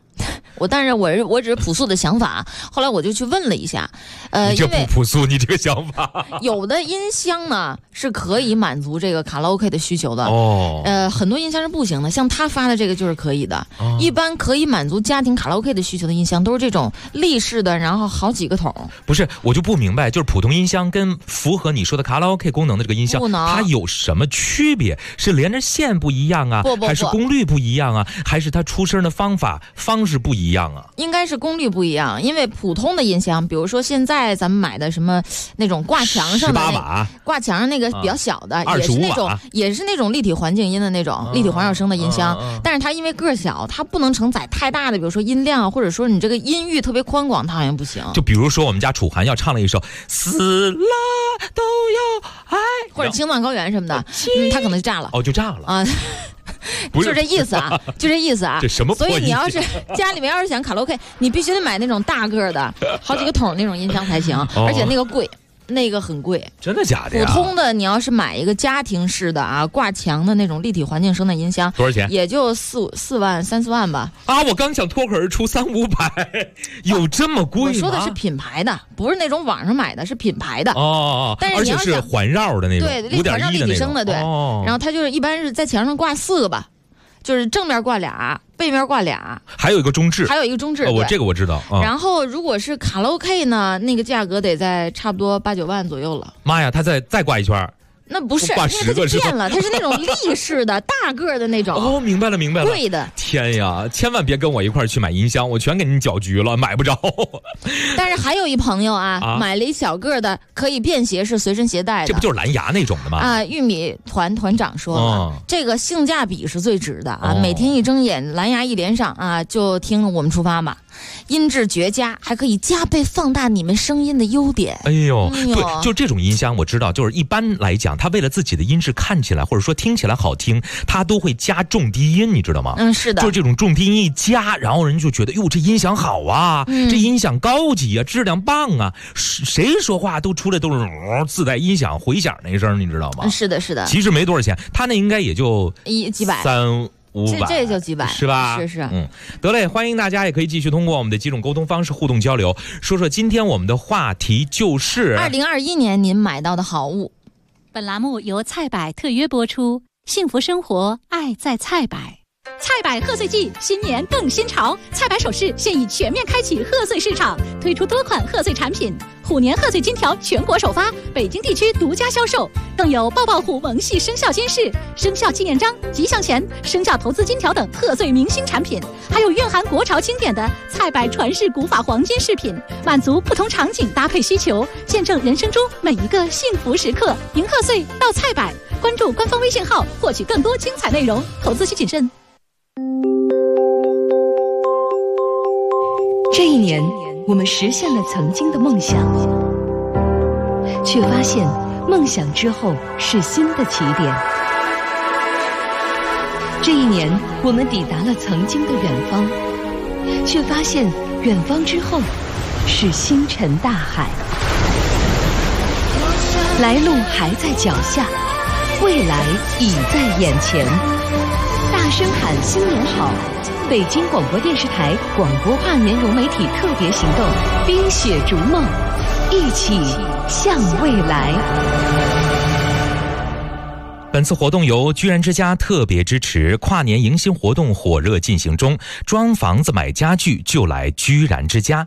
S7: 但是我只是朴素的想法，后来我就去问了一下，
S4: 你这不朴素，你这个想法。
S7: 有的音箱呢是可以满足这个卡拉 OK 的需求的，很多音箱是不行的，像他发的这个就是可以的。一般可以满足家庭卡拉 OK 的需求的音箱都是这种立式的，然后好几个筒。
S4: 不是，我就不明白，就是普通音箱跟符合你说的卡拉 OK 功能的这个音箱，它有什么区别？是连着线不一样啊，还是功率不一样啊，还是它出声的方式不一样啊？
S7: 应该是功率不一样，因为普通的音箱，比如说现在咱们买的什么那种挂墙上的挂墙上那个比较小的，也是那种立体环境音的那种立体环绕声的音箱，但是它因为个小，它不能承载太大的，比如说音量，或者说你这个音域特别宽广，它好像不行。
S4: 就比如说我们家楚涵要唱了一首死了都要爱，
S7: 或者青藏高原什么的，它可能就炸了。
S4: 就炸了啊。
S7: 就这意思啊，就这意思啊。
S4: 这什么破意思？
S7: 所以你要是家里面要是想卡拉 OK， 你必须得买那种大个的，好几个筒那种音箱才行，而且那个贵。那个很贵，
S4: 真的假的呀？
S7: 普通的你要是买一个家庭式的啊，挂墙的那种立体环境声的音箱，
S4: 多少钱？
S7: 也就3-4万吧。
S4: 啊，我刚想脱口而出300-500，有这么贵吗？
S7: 我说的是品牌的，不是那种网上买的，是品牌的。但是你要
S4: 而且是环绕的那种，
S7: 对，环绕立体声的，对。然后它就是一般是在墙上挂4个吧，就是正面挂俩，背面挂俩，
S4: 还有一个中置，这个我知道。
S7: 然后如果是卡拉 OK 呢，那个价格得在差不多8-9万左右了。
S4: 妈呀，它再挂一圈。
S7: 那不是，
S4: 挂10个
S7: 变了，它是那种立式的大个的那种。
S4: 明白了，
S7: 贵的。
S4: 天呀，千万别跟我一块去买音箱，我全给你搅局了，买不着。
S7: 但是还有一朋友买了一小个的，可以便携式随身携带的。
S4: 这不就是蓝牙那种的吗？
S7: 玉米团长说了，这个性价比是最值的啊！每天一睁眼，蓝牙一连上啊，就听我们出发吧。音质绝佳，还可以加倍放大你们声音的优点。
S4: 对，就这种音箱我知道，就是一般来讲，它为了自己的音质看起来或者说听起来好听，它都会加重低音，你知道吗？
S7: 是的，
S4: 就是这种重低音一加，然后人就觉得哟，这音响好啊，这音响高级啊，质量棒啊，谁说话都出来都是自带音响回响那声，你知道吗？
S7: 是的，
S4: 其实没多少钱，它那应该也就
S7: 几百
S4: 300-500，
S7: 这就几百，
S4: 是吧？
S7: 是。
S4: 得嘞，欢迎大家也可以继续通过我们的几种沟通方式互动交流，说今天我们的话题就是
S7: 2021年您买到的好物。
S19: 本栏目由菜百特约播出，幸福生活，爱在菜百。菜百贺岁季，新年更新潮，菜百首饰现已全面开启贺岁市场，推出多款贺岁产品，虎年贺岁金条全国首发，北京地区独家销售，更有抱抱虎萌系生肖金饰、生肖纪念章、吉祥钱、生肖投资金条等贺岁明星产品，还有蕴含国潮经典的菜百传世古法黄金饰品，满足不同场景搭配需求，见证人生中每一个幸福时刻。迎贺岁到菜百，关注官方微信号获取更多精彩内容，投资需谨慎。
S12: 这一年，我们实现了曾经的梦想，却发现梦想之后是新的起点。这一年，我们抵达了曾经的远方，却发现远方之后是星辰大海。来路还在脚下，未来已在眼前。大声喊新年好！北京广播电视台广播跨年融媒体特别行动，冰雪逐梦，一起向未来。
S4: 本次活动由居然之家特别支持，跨年迎新活动火热进行中，装房子买家具就来居然之家。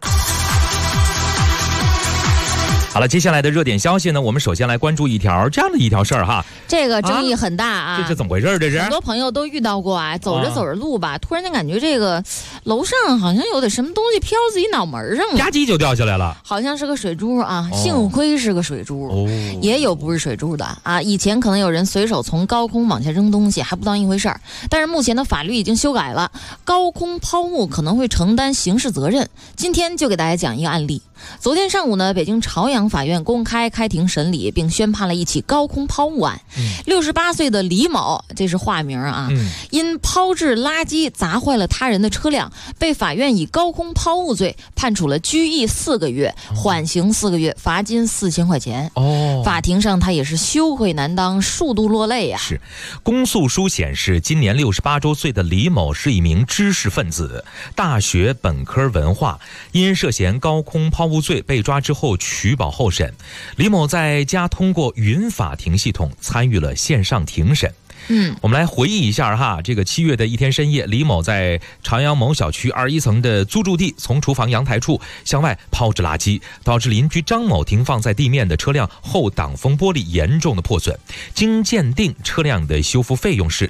S4: 好了，接下来的热点消息呢，我们首先来关注这样的一条事儿哈。
S7: 这个争议很大啊，
S4: 这是怎么回事？这是
S7: 很多朋友都遇到过啊，走着路吧，突然间感觉这个楼上好像有点什么东西飘自己脑门上了，
S4: 吧唧就掉下来了，
S7: 好像是个水珠啊，幸亏是个水珠，也有不是水珠的啊。以前可能有人随手从高空往下扔东西，还不当一回事儿，但是目前的法律已经修改了，高空抛物可能会承担刑事责任。今天就给大家讲一个案例。 昨天上午呢，北京朝阳法院公开开庭审理，并宣判了一起高空抛物案。68岁的李某，这是化名啊，因抛掷垃圾砸坏了他人的车辆，被法院以高空抛物罪判处了拘役4个月，缓刑4个月，罚金4000块钱。法庭上他也是羞愧难当，数度落泪啊。
S4: 是，公诉书显示，今年68周岁的李某是一名知识分子，大学本科文化，因涉嫌高空抛物罪被抓之后取保候审。李某在家通过云法庭系统参与了线上庭审。我们来回忆一下哈，这个7月的一天深夜，李某在朝阳某小区21层的租住地，从厨房阳台处向外抛掷垃圾，导致邻居张某停放在地面的车辆后挡风玻璃严重的破损。经鉴定，车辆的修复费用是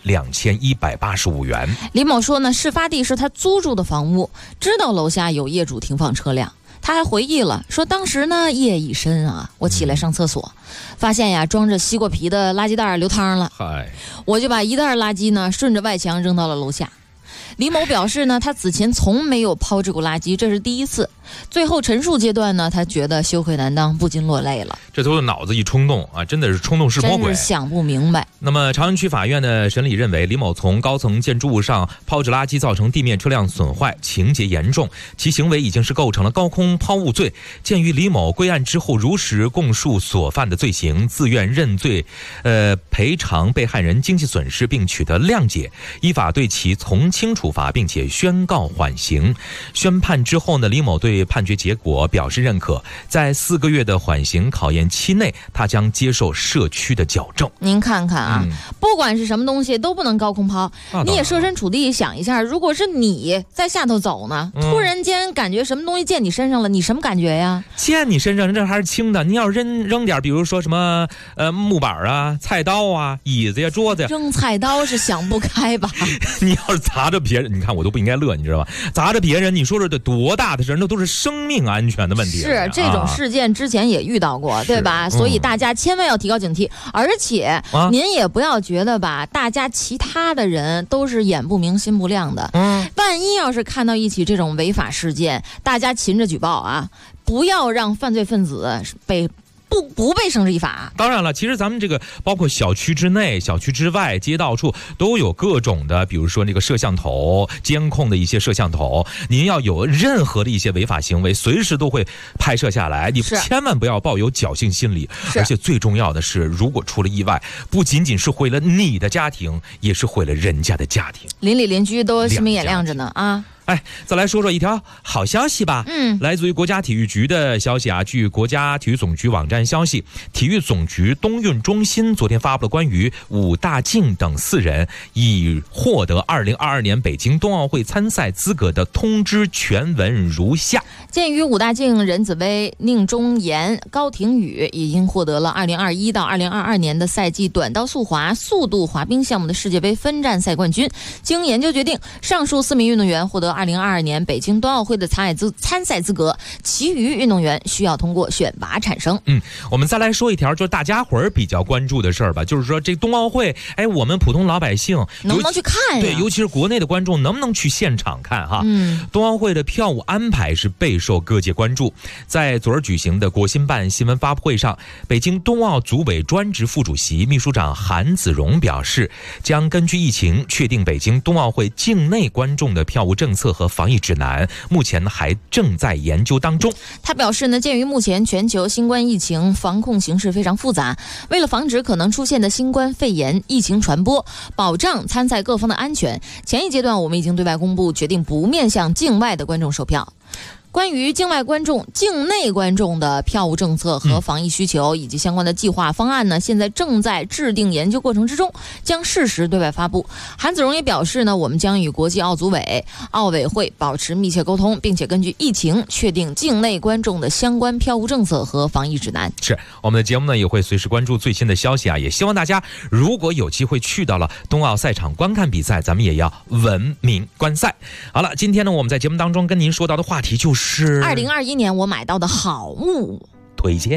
S4: 2185元。
S7: 李某说呢，事发地是他租住的房屋，知道楼下有业主停放车辆。他还回忆了，说当时呢夜已深啊，我起来上厕所，发现呀装着西瓜皮的垃圾袋流汤了，我就把一袋垃圾呢顺着外墙扔到了楼下。李某表示呢，他此前从没有抛掷过垃圾，这是第一次。最后陈述阶段呢，他觉得羞愧难当，不禁落泪了。
S4: 这都是脑子一冲动啊，真的是冲动是魔鬼，
S7: 真是想不明白。
S4: 那么朝阳区法院的审理认为，李某从高层建筑物上抛掷垃圾，造成地面车辆损坏，情节严重，其行为已经是构成了高空抛物罪。鉴于李某归案之后如实供述所犯的罪行，自愿认罪，赔偿被害人经济损失，并取得谅解，依法对其从轻处罚，并且宣告缓刑。宣判之后呢，李某对判决结果表示认可，在4个月的缓刑考验期内，他将接受社区的矫正。
S7: 您看看啊，不管是什么东西都不能高空抛，你也设身处地想一下，如果是你在下头走呢，突然间感觉什么东西溅你身上了，你什么感觉呀？
S4: 溅你身上，这还是轻的，你要扔点，比如说什么木板啊、菜刀啊、椅子呀、桌子呀。
S7: 扔菜刀是想不开吧？
S4: 你要是砸着别人，你看我都不应该乐，你知道吧？砸着别人，你说说这多大的事，那都是生命安全的问题。
S7: 是这种事件之前也遇到过，对吧？所以大家千万要提高警惕，而且您也不要觉得吧，大家其他的人都是眼不明心不亮的。万一要是看到一起这种违法事件，大家勤着举报啊，不要让犯罪分子不被绳之以法。
S4: 当然了，其实咱们这个包括小区之内、小区之外、街道处都有各种的，比如说那个摄像头、监控的一些摄像头，您要有任何的一些违法行为，随时都会拍摄下来，你千万不要抱有侥幸心理。而且最重要的是，如果出了意外，不仅仅是毁了你的家庭，也是毁了人家的家庭。
S7: 邻里邻居都心明眼亮着呢啊！
S4: 再来说说一条好消息吧。来自于国家体育局的消息啊，据国家体育总局网站消息，体育总局冬运中心昨天发布了关于武大靖等4人已获得2022年北京冬奥会参赛资格的通知全文如下。
S7: 鉴于武大靖、任子威、宁忠言、高廷宇已经获得了2021到2022年的赛季短道速滑、速度滑冰项目的世界杯分站赛冠军，经研究决定，上述4名运动员获得2022年北京冬奥会的参赛资格，其余运动员需要通过选拔产生。
S4: 我们再来说一条，就是大家伙儿比较关注的事儿吧，就是说这冬奥会，我们普通老百姓
S7: 能不能去看呀？
S4: 对，尤其是国内的观众能不能去现场看哈？冬奥会的票务安排是备受各界关注。在昨儿举行的国新办新闻发布会上，北京冬奥组委专职副主席、秘书长韩子荣表示，将根据疫情确定北京冬奥会境内观众的票务政策和防疫指南，目前还正在研究当中。
S7: 他表示呢，鉴于目前全球新冠疫情防控形势非常复杂，为了防止可能出现的新冠肺炎疫情传播，保障参赛各方的安全，前一阶段我们已经对外公布，决定不面向境外的观众售票。关于境外观众、境内观众的票务政策和防疫需求以及相关的计划方案呢，现在正在制定研究过程之中，将适时对外发布。韩子荣也表示呢，我们将与国际奥组委、奥委会保持密切沟通，并且根据疫情确定境内观众的相关票务政策和防疫指南。
S4: 是我们的节目呢，也会随时关注最新的消息啊，也希望大家如果有机会去到了冬奥赛场观看比赛，咱们也要文明观赛。好了，今天呢，我们在节目当中跟您说到的话题就是
S7: 2021年我买到的好物
S4: 推荐。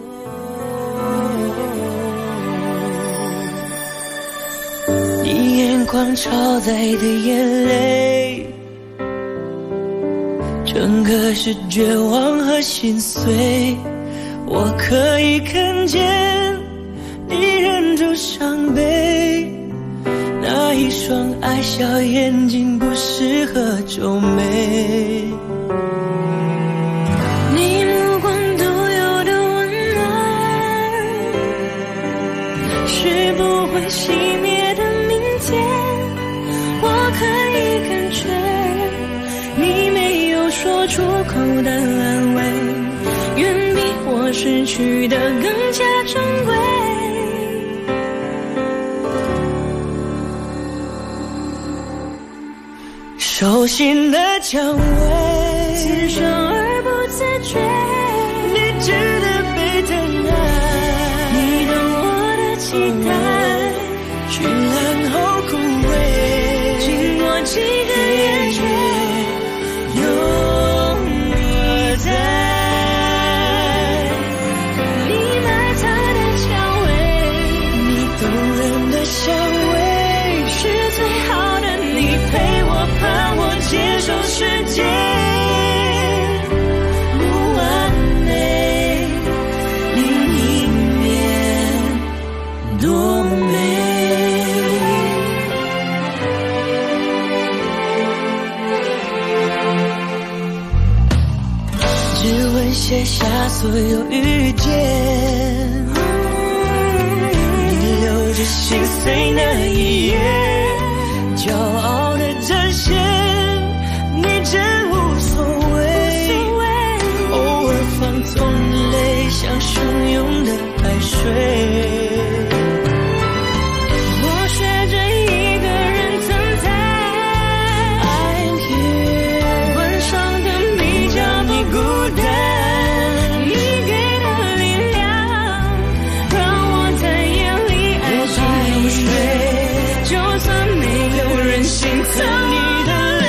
S20: 你眼眶超载的眼泪，整个个是绝望和心碎，我可以看见你忍住伤悲，那一双爱笑眼睛不适合皱眉，你目光独有的温暖是不会熄灭的明天，我可以感觉你没有说出口的安慰，远比我失去的更加珍贵，手心的蔷薇，刺伤而不自觉，你值得被疼爱，你懂我的期待，绚烂后枯萎，经过几个夜却永而在，你埋藏的蔷薇，你动人的香味，是最好的你陪我盼我接受世界不完美，另一面多美，只为写下所有遇见，你留着心碎那一页，骄傲的展现，你真无所谓，偶尔放纵的泪像汹涌的海水，我学着一个人存在 I'm here， 关上灯比较不孤单，你给的力量让我在夜里安心入睡，就算没有人心疼你的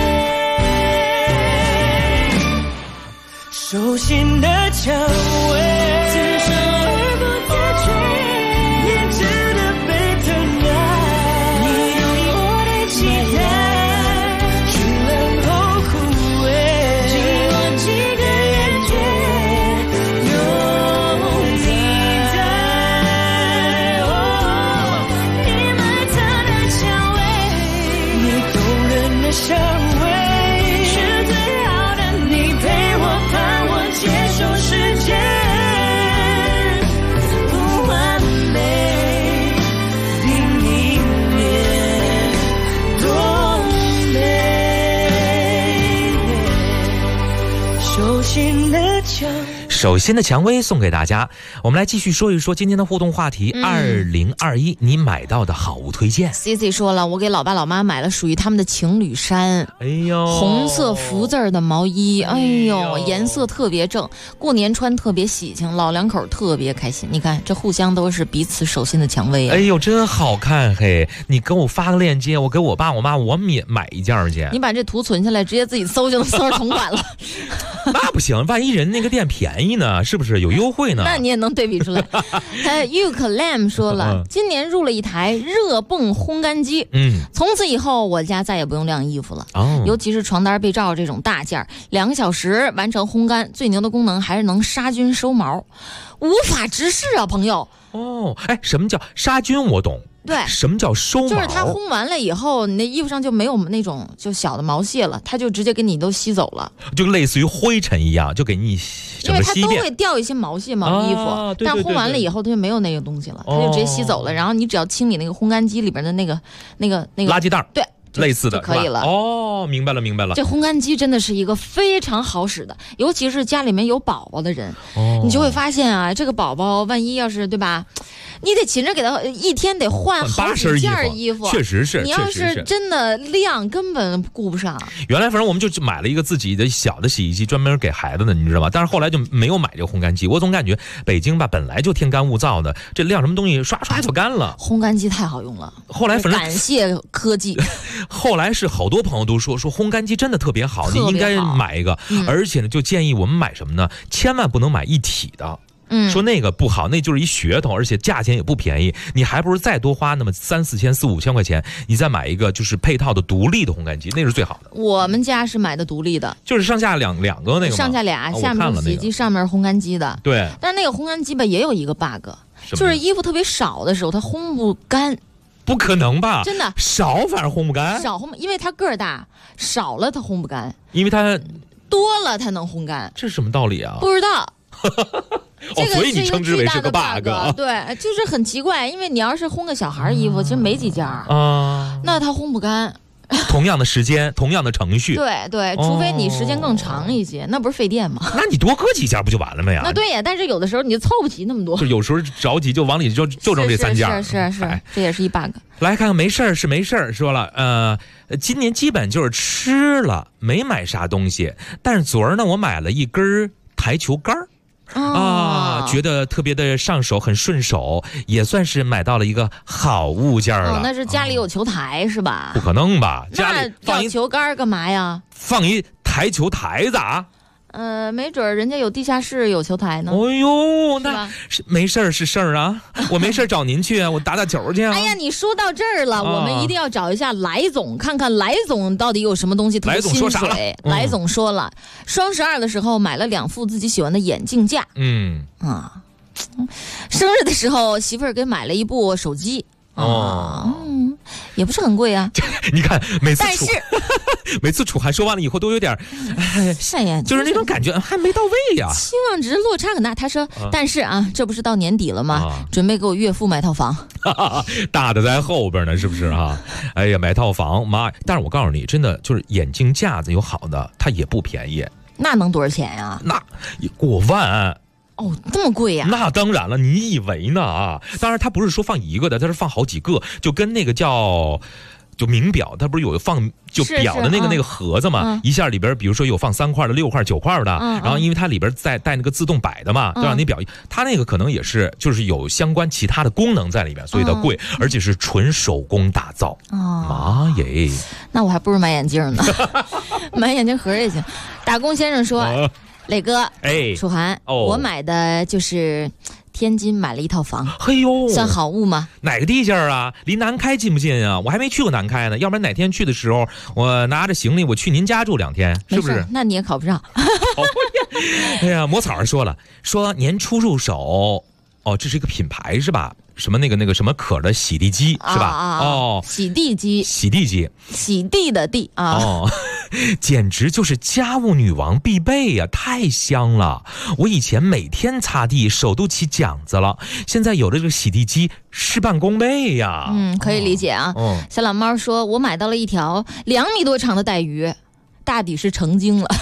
S20: 泪，手心的蔷薇，刺伤而不自觉，也值得被疼爱，你懂我的期待，绚烂后枯萎，经过几个夜却有你在，你埋藏的蔷薇，你动人的香味，是最好的你陪我盼我接受世界不完美，另一面多美，手心的蔷薇。
S4: 手心的蔷薇送给大家。我们来继续说一说今天的互动话题，2021你买到的好物推荐。
S7: CC 说了，我给老爸老妈买了属于他们的情侣衫，
S4: 哎呦，
S7: 红色福字的毛衣，哎呦，颜色特别正，过年穿特别喜庆，老两口特别开心。你看，这互相都是彼此手心的蔷薇啊！
S4: 哎呦，真好看嘿！你给我发个链接，我给我爸我妈我们也买一件去。
S7: 你把这图存下来，直接自己搜就能搜着同款了。
S4: 那不行，万一人那个店便宜呢，是不是有优惠呢？
S7: 那你也能对比出来。Uclam 说了，今年入了一台热泵烘干机，从此以后我家再也不用晾衣服了。尤其是床单被罩这种大件，2个小时完成烘干，最牛的功能还是能杀菌收毛，无法直视啊，朋友。
S4: 哦，哎，什么叫杀菌？我懂。
S7: 对，
S4: 什么叫收毛？
S7: 就是它烘完了以后，你的衣服上就没有那种就小的毛屑了，它就直接给你都吸走了，
S4: 就类似于灰尘一样，就给你整个吸遍。
S7: 因为它都会掉一些毛屑嘛，衣服，
S4: 对，
S7: 但烘完了以后它就没有那个东西了，它就直接吸走了。然后你只要清理那个烘干机里边的那个
S4: 垃圾袋，
S7: 对。
S4: 类似的
S7: 就可以了。
S4: 哦，明白了明白了。
S7: 这烘干机真的是一个非常好使的，尤其是家里面有宝宝的人，你就会发现啊，这个宝宝万一要是对吧，你得勤着给他一天得换好几件衣服，
S4: 确实是。
S7: 你要是真的量根本顾不上。
S4: 原来反正我们就买了一个自己的小的洗衣机，专门给孩子的，你知道吗？但是后来就没有买这个烘干机。我总感觉北京吧本来就天干物燥的，这晾什么东西刷刷就干了。
S7: 烘干机太好用了。
S4: 后来反正
S7: 感谢科技。
S4: 后来是好多朋友都说烘干机真的特别好，你应该买一个，而且呢就建议我们买什么呢？千万不能买一体的。 说那个不好，那就是一噱头，而且价钱也不便宜，你还不如再多花那么3、4千、4、5千块钱，你再买一个就是配套的独立的烘干机，那是最好的。
S7: 我们家是买的独立的，
S4: 就是上下两个那个吗？
S7: 上下俩，下面是洗衣机，上面是烘干机的。
S4: 对，
S7: 但是那个烘干机吧也有一个 bug， 就是衣服特别少的时候它烘不干。
S4: 不可能吧？
S7: 真的
S4: 少反而烘不干，
S7: 少烘，因为它个儿大，少了它烘不干，
S4: 因为它
S7: 多了它能烘干。
S4: 这是什么道理啊？
S7: 不知道。
S4: 所以你称之为是个 bug。
S7: 对，就是很奇怪，因为你要是烘个小孩衣服，其实没几件啊，那它烘不干。
S4: 同样的时间，同样的程序，
S7: 对，除非你时间更长一些，那不是费电吗？
S4: 那你多搁几件不就完了吗呀？
S7: 那对呀，但是有的时候你就凑不齐那么多，
S4: 就有时候着急就往里就扔这3件。
S7: 是，这也是一 bug。
S4: 来看看没事儿是没事儿，说了，今年基本就是吃了，没买啥东西，但是昨儿呢，我买了一根台球杆儿。觉得特别的上手，很顺手，也算是买到了一个好物件了。
S7: 那是家里有球台是吧？
S4: 不可能吧？家里
S7: 放一球杆干嘛呀？
S4: 放一台球台子啊？
S7: 没准人家有地下室有球台呢。
S4: 哎呦，那是没事儿是事儿啊！我没事找您去啊，我打球去啊。
S7: 哎呀，你说到这儿了，我们一定要找一下来总，看看来总到底有什么东西特别心水。
S4: 来总说啥了？
S7: 来总说了，双12的时候买了2副自己喜欢的眼镜架。生日的时候媳妇儿给买了一部手机。也不是很贵啊。
S4: 你看每次楚涵说完了以后都有点
S7: 善言，
S4: 就是那种感觉还没到位呀，
S7: 期望值落差很大。他说但是啊，这不是到年底了吗？准备给我岳父买套房。
S4: 大的在后边呢，是不是啊？哎呀，买套房妈！但是我告诉你，真的就是眼镜架子有好的，它也不便宜。
S7: 那能多少钱呀？
S4: 那也过万。
S7: 这么贵呀？
S4: 那当然了，你以为呢啊？当然，它不是说放一个的，它是放好几个，就跟那个就名表，它不是有放就表的那个盒子嘛？一下里边，比如说有放3块的、6块、9块的，然后因为它里边带那个自动摆的嘛，就让你表，它那个可能也是就是有相关其他的功能在里边，所以它贵，而且是纯手工打造。妈耶！
S7: 那我还不如买眼镜呢，买眼镜盒也行。打工先生说。磊哥，楚涵，我买的就是天津买了一套房。
S4: 嘿呦，
S7: 算好物吗？
S4: 哪个地界啊？离南开近不近啊？我还没去过南开呢，要不然哪天去的时候，我拿着行李我去您家住2天，是不是？
S7: 那你也考不上。
S4: 哎呀，魔草说了，说年初入手，这是一个品牌是吧？什么那个什么可的洗地机是吧？
S7: 洗地机，
S4: 洗地的地啊。简直就是家务女王必备呀，太香了！我以前每天擦地手都起茧子了，现在有了这个洗地机，事半功倍呀。
S7: 可以理解啊。小老猫说，我买到了一条2米多长的带鱼，大抵是成精了。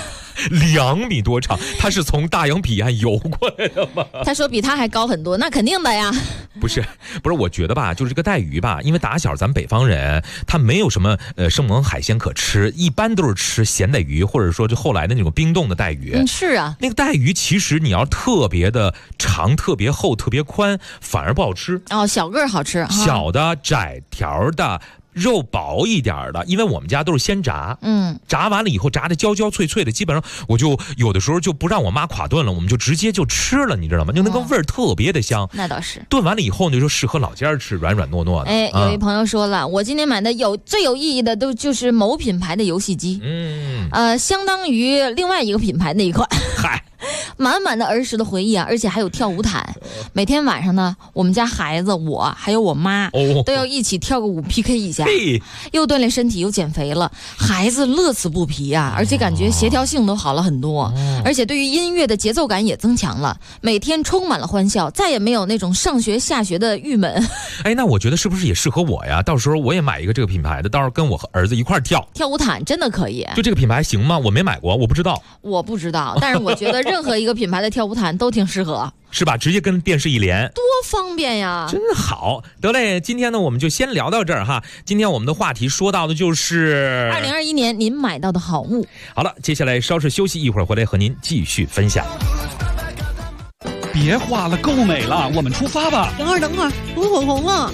S4: 2米多长，他是从大洋彼岸游过来的吗？
S7: 他说比他还高很多，那肯定的呀。
S4: 不是，我觉得吧，就是这个带鱼吧，因为打小咱们北方人，他没有什么生猛海鲜可吃，一般都是吃咸带鱼，或者说就后来的那种冰冻的带鱼。
S7: 是啊，
S4: 那个带鱼其实你要特别的长、特别厚、特别宽，反而不好吃。
S7: 小个好吃，
S4: 小的、窄条的。肉薄一点的，因为我们家都是先炸，炸完了以后炸的焦焦脆脆的，基本上我就有的时候就不让我妈垮炖了，我们就直接就吃了，你知道吗？就那个味儿特别的香。
S7: 那倒是。
S4: 炖完了以后呢，就适合老家吃，软软糯糯的。
S7: 有一朋友说了，我今天买的最有意义的就是某品牌的游戏机，相当于另外一个品牌那一款。
S4: 嗨。
S7: 满满的儿时的回忆啊，而且还有跳舞毯。每天晚上呢，我们家孩子我还有我妈都要一起跳个舞 PK 一下，又锻炼身体又减肥了，孩子乐此不疲啊，而且感觉协调性都好了很多，而且对于音乐的节奏感也增强了，每天充满了欢笑，再也没有那种上学下学的郁闷。
S4: 那我觉得是不是也适合我呀？到时候我也买一个这个品牌的，到时候跟我和儿子一块跳
S7: 舞毯，真的可以。
S4: 就这个品牌行吗？我没买过，我不知道。
S7: 我不知道，但是我觉得任何一个品牌的跳舞毯都挺适合，
S4: 是吧？直接跟电视一连，
S7: 多方便呀！
S4: 真好。得嘞，今天呢我们就先聊到这儿哈。今天我们的话题说到的就是
S7: 2021年您买到的好物。
S4: 好了，接下来稍事休息，一会儿回来和您继续分享。
S15: 别画了，够美了，我们出发吧。
S14: 等会儿，我口红了。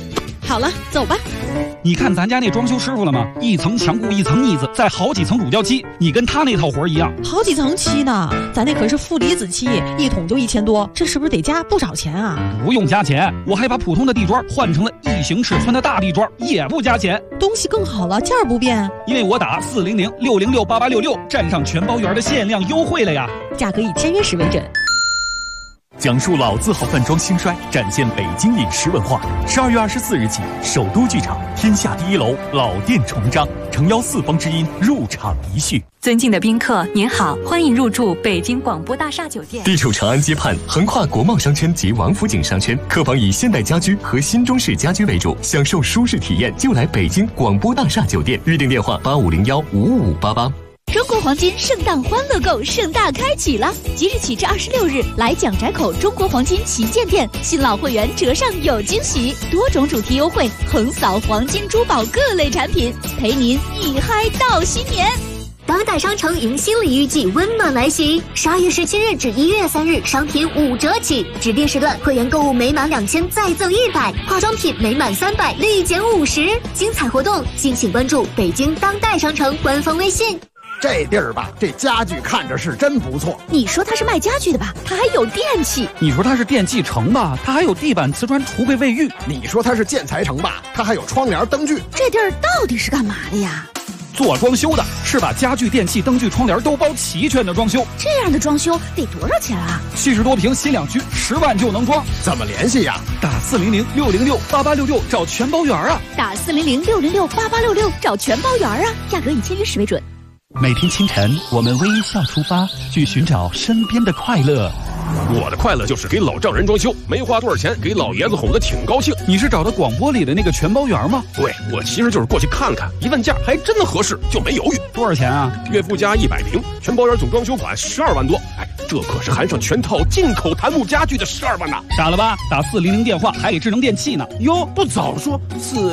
S14: 好了，走吧。
S15: 你看咱家那装修师傅了吗？一层墙固一层腻子，再好几层乳胶漆，你跟他那套活一样。
S14: 好几层漆呢，咱那可是负离子漆，一桶就1000多，这是不是得加不少钱啊？
S15: 不用加钱，我还把普通的地砖换成了异形尺寸的大地砖，也不加钱。
S14: 东西更好了，价儿不变。
S15: 因为我打400-606-8866，占上全包园的限量优惠了呀！
S14: 价格以签约时为准。
S16: 讲述老字号饭庄兴衰，展现北京饮食文化。12月24日起，首都剧场天下第一楼老店重张，诚邀四方之音入场一叙。
S21: 尊敬的宾客，您好，欢迎入住北京广播大厦酒店。
S9: 地处长安街畔，横跨国贸商圈及王府井商圈，客房以现代家居和新中式家居为主，享受舒适体验就来北京广播大厦酒店。预订电话8501-55588。
S2: 中国黄金圣诞欢乐购盛大开启了，即日起至26日，来蒋宅口中国黄金旗舰店，新老会员折上有惊喜，多种主题优惠，横扫黄金珠宝各类产品，陪您一嗨到新年。
S6: 当代商城迎新礼遇季温暖来袭，12月17日至1月3日，商品5折起，指定时段会员购物每满2000再赠100，化妆品每满300立减50，精彩活动敬请关注北京当代商城官方微信。
S22: 这地儿吧，这家具看着是真不错。
S2: 你说它是卖家具的吧？它还有电器。
S15: 你说它是电器城吧？它还有地板、瓷砖、橱柜、卫浴。
S22: 你说它是建材城吧？它还有窗帘、灯具。
S2: 这地儿到底是干嘛的呀？
S15: 做装修的，是把家具、电器、灯具、窗帘都包齐全的装修。
S2: 这样的装修得多少钱啊
S15: ？70多平新两居，10万就能装。
S22: 怎么联系呀？
S15: 打400-606-8866找全包园啊！
S2: 打400-606-8866找全包园啊！价格以签约时为准。
S10: 每天清晨，我们微笑出发，去寻找身边的快乐。
S18: 我的快乐就是给老丈人装修，没花多少钱，给老爷子哄得挺高兴。
S15: 你是找的广播里的那个全包园吗？
S18: 对，我其实就是过去看看，一问价还真的合适，就没犹豫。
S15: 多少钱啊？
S18: 月付加100平，全包园总装修款12万多。哎，这可是含上全套进口檀木家具的12万呐！
S15: 傻了吧？打400电话还给智能电器呢。
S18: 哟，不早说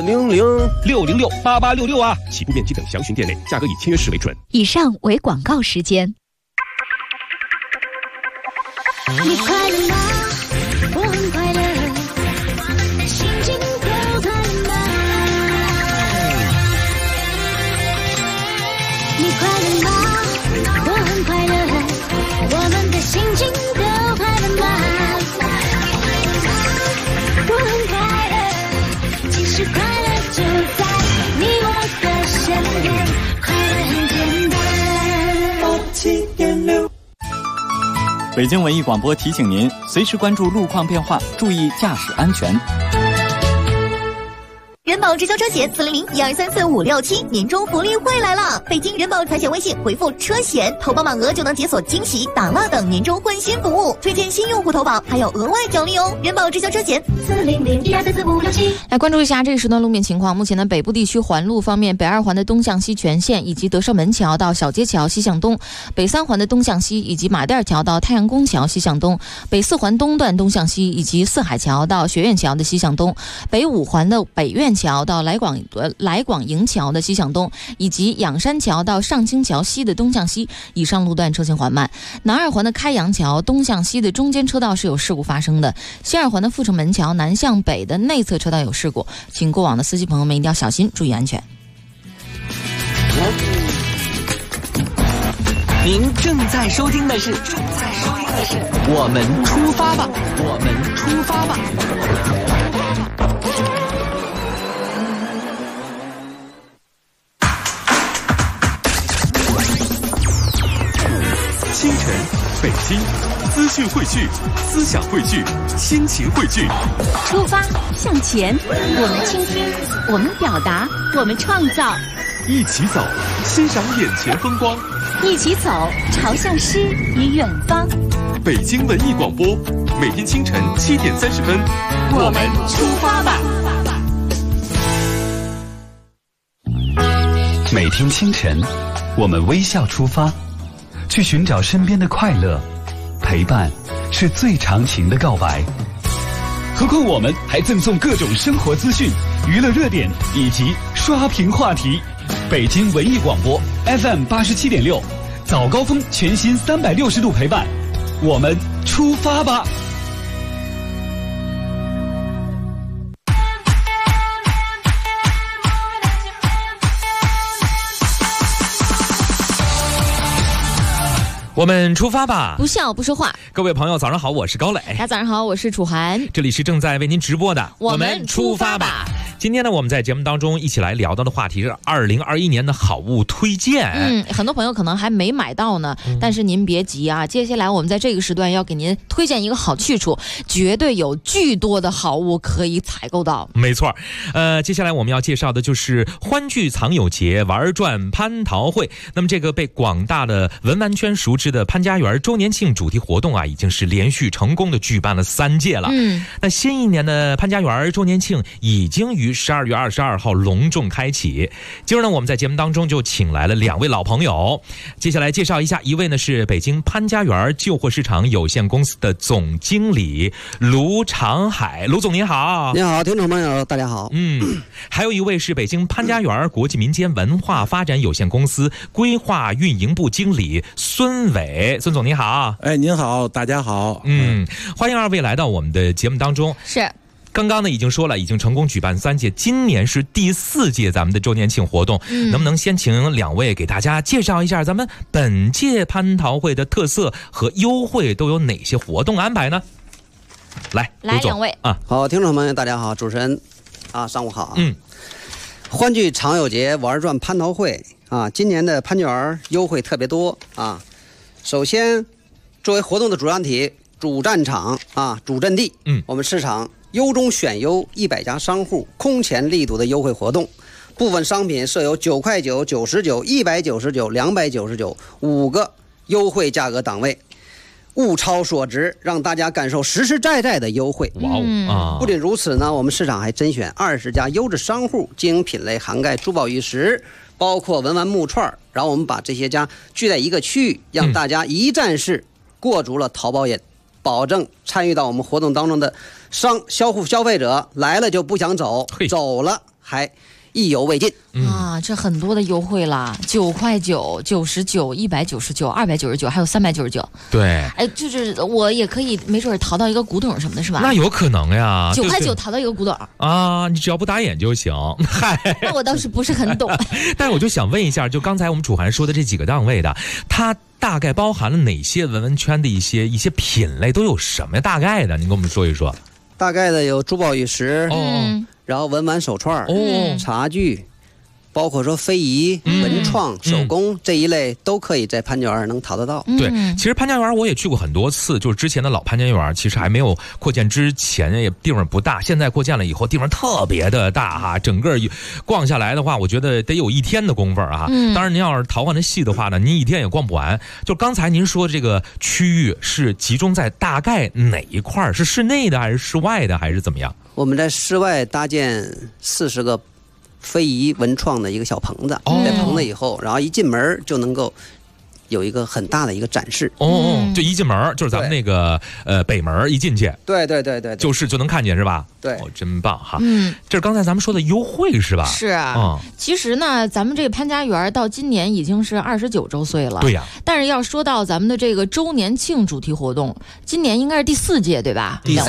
S15: 400-606-8866啊！
S18: 起步面积等详询店内，价格以签约时为准。
S2: 以上为广告时间。
S3: 你快乐吗？我很快乐，心情都快乐吗？你快乐吗？我很快乐，我们的心情都快乐吗？我很快乐，其实快乐就在你我的身边，快乐很简单。87.6
S5: 北京文艺广播提醒您，随时关注路况变化，注意驾驶安全。
S6: 人保直销车险400-1234-567年终福利会来了！北京人保财险微信回复车险，投保满额就能解锁惊喜、打蜡等年终换新服务，推荐新用户投保还有额外奖励哦！人保直销车险400-1234-567。
S7: 来关注一下这一时段路面情况。目前的北部地区环路方面，北二环的东向西全线以及德胜门桥到小街桥西向东，北三环的东向西以及马甸桥到太阳宫桥西向东，北四环东段东向西以及四海桥到学院桥的西向东，北五环的北苑桥到来广营桥的西向东，以及仰山桥到上清桥西的东向西，以上路段车行缓慢。南二环的开阳桥东向西的中间车道是有事故发生的，西二环的阜成门桥南向北的内侧车道有事故，请过往的司机朋友们一定要小心，注意安全。
S8: 您正在收听的是我们出发吧，我们出发吧。
S9: 清晨，北京，资讯汇聚，思想汇聚，心情汇聚。
S2: 出发，向前，我们倾听，我们表达，我们创造。
S9: 一起走，欣赏眼前风光。
S2: 一起走，朝向诗与远方。
S9: 北京文艺广播，每天清晨7点30分，
S2: 我们出发吧。
S10: 每天清晨，我们微笑出发，去寻找身边的快乐。陪伴是最长情的告白。何况我们还赠送各种生活资讯、娱乐热点以及刷屏话题。北京文艺广播 FM 87.6，早高峰全新360度陪伴，我们出发吧。
S4: 我们出发吧，
S7: 不笑不说话。
S4: 各位朋友，早上好，我是高磊。
S7: 大家早上好，我是楚涵。
S4: 这里是正在为您直播的
S7: 我们出发吧。
S4: 今天呢，我们在节目当中一起来聊到的话题是2021年的好物推荐。
S7: 很多朋友可能还没买到呢，但是您别急啊，接下来我们在这个时段要给您推荐一个好去处，绝对有巨多的好物可以采购到。
S4: 没错，接下来我们要介绍的就是欢聚藏友节玩转蟠桃会。那么这个被广大的文玩圈熟知的潘家园周年庆主题活动啊，已经是连续成功的举办了3届了。那新一年的潘家园周年庆已经于12月22号隆重开启。今儿呢，我们在节目当中就请来了2位老朋友，接下来介绍一下，一位呢是北京潘家园旧货市场有限公司的总经理卢长海，卢总您好。
S1: 您好，听众朋友大家好。
S4: 还有一位是北京潘家园国际民间文化发展有限公司规划运营部经理孙伟，孙总您好。
S13: 您好，大家好。
S4: 欢迎2位来到我们的节目当中。
S7: 是。
S4: 刚刚呢已经说了，已经成功举办3届，今年是第4届咱们的周年庆活动。能不能先请2位给大家介绍一下咱们本届蟠桃会的特色和优惠都有哪些活动安排呢？来
S7: 2位
S4: 啊。
S1: 好，听众朋友大家好，主持人啊，上午好。欢聚藏友节玩转蟠桃会啊，今年的潘家园优惠特别多啊。首先，作为活动的主要体、主战场啊、主阵地，我们市场优中选优100家商户空前力度的优惠活动，部分商品设有9块9、99、199、299 5个优惠价格档位，物超所值，让大家感受实实在在的优惠。
S4: 哇哦！
S1: 不仅如此呢，我们市场还甄选20家优质商户，经营品类涵盖珠宝玉石，包括文玩木串，然后我们把这些家聚在一个区域，让大家一站式过足了淘宝瘾，保证参与到我们活动当中的消费者来了就不想走，走了还意犹未尽
S7: 啊！这很多的优惠啦，9块9、99、199、299，还有399。
S4: 对，
S7: 就是我也可以，没准淘到一个古董什么的，是吧？
S4: 那有可能呀
S7: ，9块9淘到一个古董
S4: 啊，你只要不打眼就行。
S7: 那我倒是不是很懂。
S4: 但是我就想问一下，就刚才我们楚涵说的这几个档位的，它大概包含了哪些文玩圈的一些品类，都有什么大概的？您跟我们说一说。
S1: 大概的有珠宝玉石，然后文玩手串，茶具，包括说非遗、文创、手工这一类都可以在潘家园能淘得到。
S4: 对，其实潘家园我也去过很多次，就是之前的老潘家园其实还没有扩建之前也地方不大，现在扩建了以后地方特别的大哈，整个逛下来的话，我觉得得有1天的功夫啊。当然您要是淘换的细的话呢，您1天也逛不完。就刚才您说这个区域是集中在大概哪一块？是室内的还是室外的还是怎么样？
S1: 我们在室外搭建40个非遗文创的一个小棚子，在棚子以后，然后一进门就能够有一个很大的一个展示。
S4: 就一进门就是咱们那个北门一进去，
S1: 对，
S4: 就能看见是吧？
S1: 对，
S4: 真棒哈。这是刚才咱们说的优惠是吧？
S7: 是啊。其实呢，咱们这个潘家园到今年已经是29周岁了。
S4: 对呀。
S7: 但是要说到咱们的这个周年庆主题活动，今年应该是第4届对吧？
S13: 第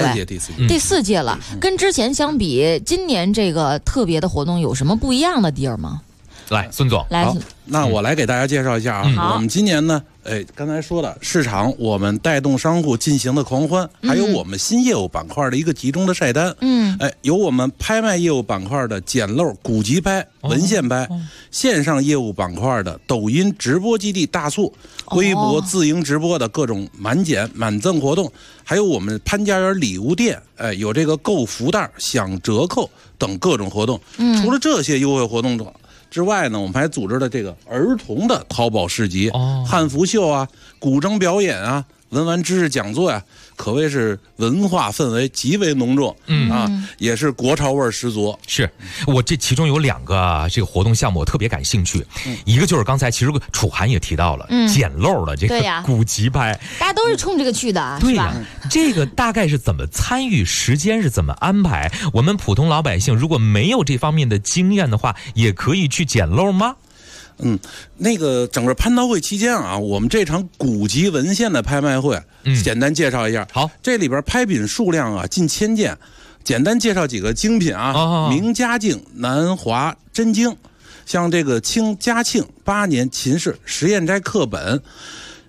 S7: 4届了。跟之前相比，今年这个特别的活动有什么不一样的地儿吗？
S4: 来，孙总，
S13: 好，那我来给大家介绍一下啊。我们今年呢，刚才说的市场，我们带动商户进行的狂欢，还有我们新业务板块的一个集中的晒单。有我们拍卖业务板块的捡漏古籍拍、文献拍，线上业务板块的抖音直播基地大促，微博自营直播的各种满减满赠活动，还有我们潘家园礼物店，有这个购福袋、享折扣等各种活动。除了这些优惠活动之外呢，我们还组织了这个儿童的淘宝市集、汉服秀啊、古筝表演啊、文玩知识讲座呀，可谓是文化氛围极为浓重。也是国潮味十足。
S4: 是我这其中有2个这个活动项目我特别感兴趣，一个就是刚才其实楚涵也提到了捡漏的这个古籍拍，
S7: 大家都是冲这个去的。
S4: 对呀，这个大概是怎么参与，时间是怎么安排？我们普通老百姓如果没有这方面的经验的话，也可以去捡漏吗？
S13: 那个整个蟠桃会期间啊，我们这场古籍文献的拍卖会，简单介绍一下。
S4: 好，
S13: 这里边拍品数量啊近1000件，简单介绍几个精品啊，明嘉靖、南华真经，像这个嘉庆8年秦氏实验斋课本，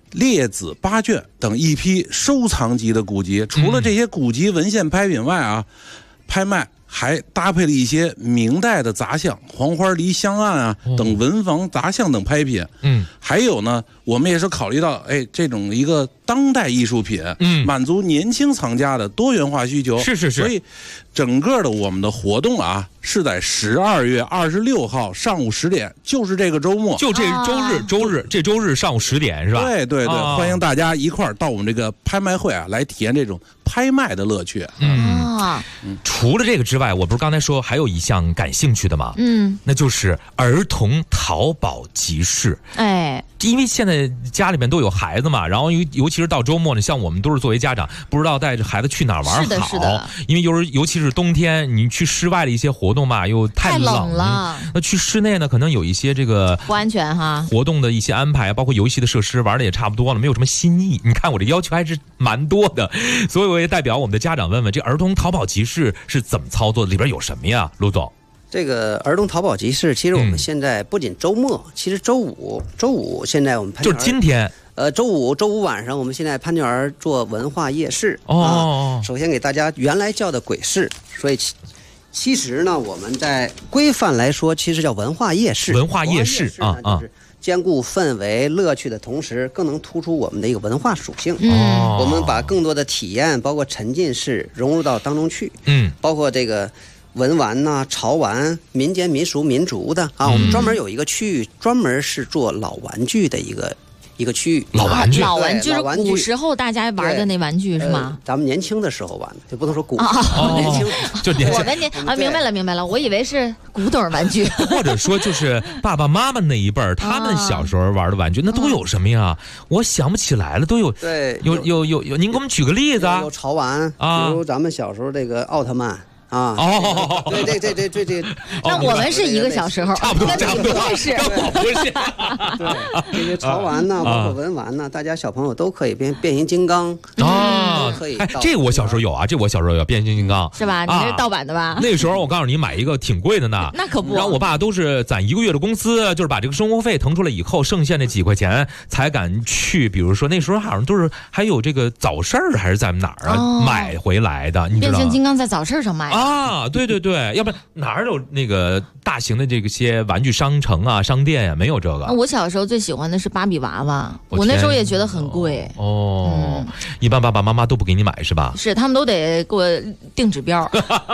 S13: 列子八卷等一批收藏级的古籍。除了这些古籍文献拍品外啊，拍卖还搭配了一些明代的杂项，黄花梨香案啊等文房杂项等拍品。还有呢，我们也是考虑到，这种一个当代艺术品，满足年轻藏家的多元化需求。
S4: 是。
S13: 所以，整个的我们的活动啊，是在12月26号上午10点，就是这个周末，
S4: 就这这周日上午10点是吧？
S13: 对，欢迎大家一块儿到我们这个拍卖会啊，来体验这种拍卖的乐趣。
S4: 除了这个之外，我不是刚才说还有一项感兴趣的吗？那就是儿童淘宝集市。因为现在家里面都有孩子嘛，然后尤其是到周末呢，像我们都是作为家长，不知道带着孩子去哪儿玩好。
S7: 是的。
S4: 因为尤其是冬天，你去室外的一些活动嘛，又太冷了。那去室内呢，可能有一些这个
S7: 不安全哈。
S4: 活动的一些安排，包括游戏的设施，玩的也差不多了，没有什么新意。你看我这要求还是蛮多的，所以我也代表我们的家长问问，这儿童淘宝集市是怎么操作的？里边有什么呀，陆总？
S1: 这个儿童淘宝集市，其实我们现在不仅周末，其实周五现在我们
S4: 就是今天，
S1: 周五晚上，我们现在潘家园做文化夜市。首先给大家原来叫的鬼市，所以其实呢，我们在规范来说，其实叫文化夜市。
S4: 文化夜市
S1: 就是兼顾氛围乐趣的同时，更能突出我们的一个文化属性。我们把更多的体验，包括沉浸式融入到当中去。包括这个文玩呐、潮玩、民间民俗民族的我们专门有一个区域，专门是做老玩具的一个区域。
S7: 老玩具是古时候大家玩的那玩具是吗？
S1: 咱们年轻的时候玩的，就不能说古。
S7: 年
S1: 轻
S4: 就年轻。
S7: 我们明白了，我以为是古董玩具。
S4: 或者说就是爸爸妈妈那一辈儿，他们小时候玩的玩具，那都有什么呀？我想不起来了，都有。
S1: 对，
S4: 有，您给我们举个例子啊？
S1: 有潮玩比如咱们小时候这个奥特曼。对，这。
S7: 那我们是一个小时候，
S4: 差不多。
S7: 不是，
S4: 我不是。
S1: 对，这些潮玩呐，包括文玩呐，大家小朋友都可以变形金刚都可以。
S4: 这我小时候有啊，变形金刚
S7: 是吧？你这是盗版的吧？
S4: 那时候我告诉你，买一个挺贵的呢。
S7: 那可不。
S4: 然后我爸都是攒1个月的工资，就是把这个生活费腾出来以后，剩下那几块钱才敢去。比如说那时候好像都是还有这个早市还是在哪儿买回来的？你知道吗？
S7: 变形金刚在早市上卖。
S4: 对，要不然哪儿有那个大型的这些玩具商城啊、商店呀？没有这个。
S7: 我小时候最喜欢的是芭比娃娃，我那时候也觉得很贵。
S4: 一般爸爸妈妈都不给你买是吧？
S7: 是，他们都得给我定指标